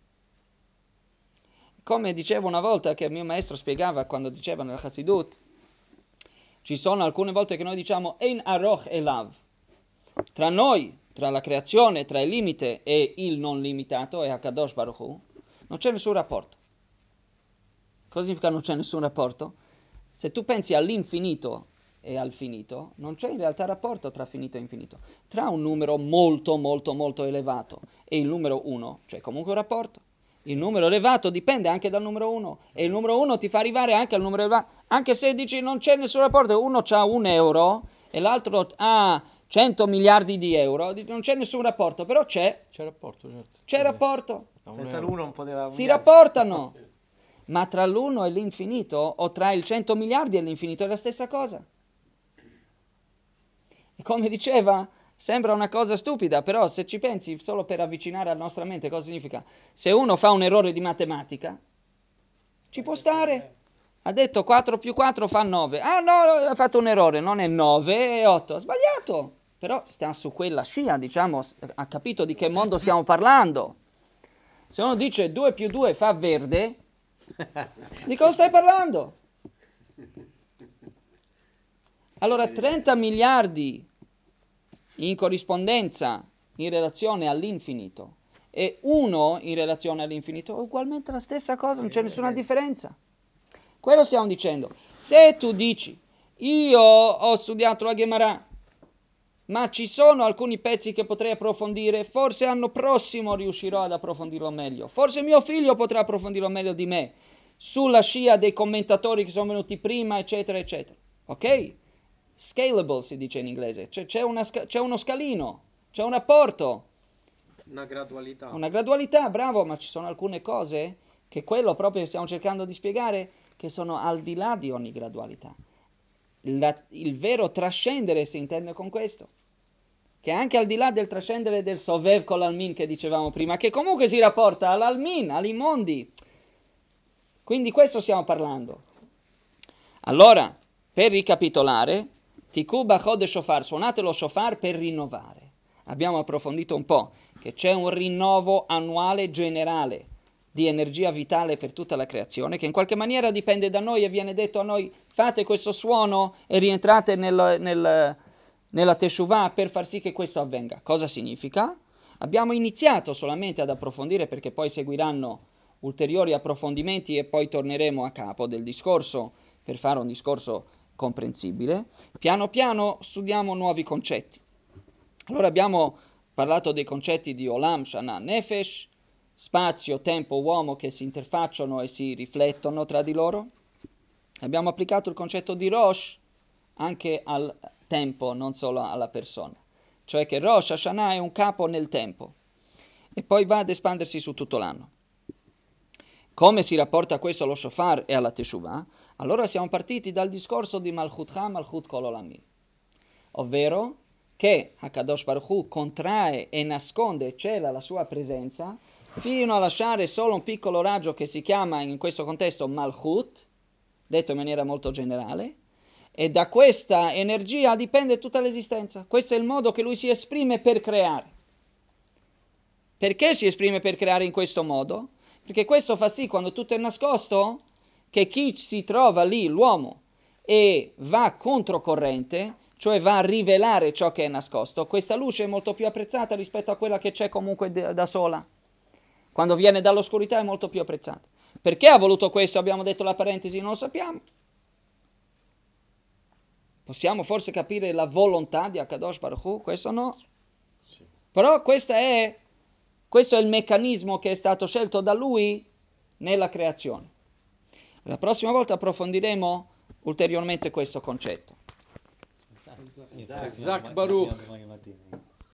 Come dicevo una volta che il mio maestro spiegava quando diceva nella Chassidut, ci sono alcune volte che noi diciamo Ein Aroch Elav. Tra noi, tra la creazione, tra il limite e il non limitato, e Hakadosh Baruch Hu, non c'è nessun rapporto. Cosa significa non c'è nessun rapporto? Se tu pensi all'infinito e al finito, non c'è in realtà rapporto tra finito e infinito. Tra un numero molto molto molto elevato e il numero 1 c'è comunque un rapporto. Il numero elevato dipende anche dal numero 1 e il numero 1 ti fa arrivare anche al numero elevato. Anche se dici non c'è nessun rapporto, uno ha 1 euro e l'altro ha 100 miliardi di euro, non c'è nessun rapporto, però c'è rapporto, certo. C'è rapporto. Senza l'uno non poteva Si rapportano. Ma tra l'1 e l'infinito, o tra il 100 miliardi e l'infinito, è la stessa cosa. E come diceva, sembra una cosa stupida, però se ci pensi solo per avvicinare alla nostra mente, cosa significa? Se uno fa un errore di matematica, ci può stare. Ha detto 4 più 4 fa 9. Ah no, ha fatto un errore, non è 9, è 8. Ha sbagliato. Però sta su quella scia, diciamo, ha capito di che mondo stiamo parlando. Se uno dice 2 più 2 fa verde, di cosa stai parlando? Allora 30 miliardi in corrispondenza in relazione all'infinito e 1 in relazione all'infinito è ugualmente la stessa cosa, non c'è nessuna differenza. Quello stiamo dicendo. Se tu dici, io ho studiato la Gemara, ma ci sono alcuni pezzi che potrei approfondire, forse l'anno prossimo riuscirò ad approfondirlo meglio, forse mio figlio potrà approfondirlo meglio di me, sulla scia dei commentatori che sono venuti prima, eccetera, eccetera. Ok? Scalable si dice in inglese, c'è uno scalino, c'è un rapporto. Una gradualità. Una gradualità, bravo, ma ci sono alcune cose che quello proprio stiamo cercando di spiegare, che sono al di là di ogni gradualità. Il vero trascendere si intende con questo, che è anche al di là del trascendere del Sovev con l'Almin che dicevamo prima, che comunque si rapporta all'Almin, all'immondi. Quindi questo stiamo parlando. Allora, per ricapitolare, Tiku Bachod Shofar, suonate lo shofar per rinnovare. Abbiamo approfondito un po' che c'è un rinnovo annuale generale di energia vitale per tutta la creazione, che in qualche maniera dipende da noi e viene detto a noi fate questo suono e rientrate nella Teshuvah per far sì che questo avvenga. Cosa significa? Abbiamo iniziato solamente ad approfondire perché poi seguiranno ulteriori approfondimenti e poi torneremo a capo del discorso per fare un discorso comprensibile. Piano piano studiamo nuovi concetti. Allora abbiamo parlato dei concetti di Olam, Shana, Nefesh, spazio, tempo, uomo che si interfacciano e si riflettono tra di loro. Abbiamo applicato il concetto di Rosh anche al tempo, non solo alla persona. Cioè che Rosh Hashanah è un capo nel tempo e poi va ad espandersi su tutto l'anno. Come si rapporta questo allo Shofar e alla Teshuvah? Allora siamo partiti dal discorso di Malchutcha, Malchut Kol Olamim, ovvero che Hakadosh Baruch Hu contrae e nasconde, cela la sua presenza, fino a lasciare solo un piccolo raggio che si chiama in questo contesto Malchut, detto in maniera molto generale, e da questa energia dipende tutta l'esistenza. Questo è il modo che lui si esprime per creare. Perché si esprime per creare in questo modo? Perché questo fa sì, quando tutto è nascosto, che chi si trova lì, l'uomo, e va controcorrente, cioè va a rivelare ciò che è nascosto, questa luce è molto più apprezzata rispetto a quella che c'è comunque da sola. Quando viene dall'oscurità è molto più apprezzata. Perché ha voluto questo? Abbiamo detto la parentesi, non lo sappiamo. Possiamo forse capire la volontà di Hakadosh Baruch Hu? Questo no. Sì. Però questo è il meccanismo che è stato scelto da lui nella creazione. La prossima volta approfondiremo ulteriormente questo concetto. Zak Baruch.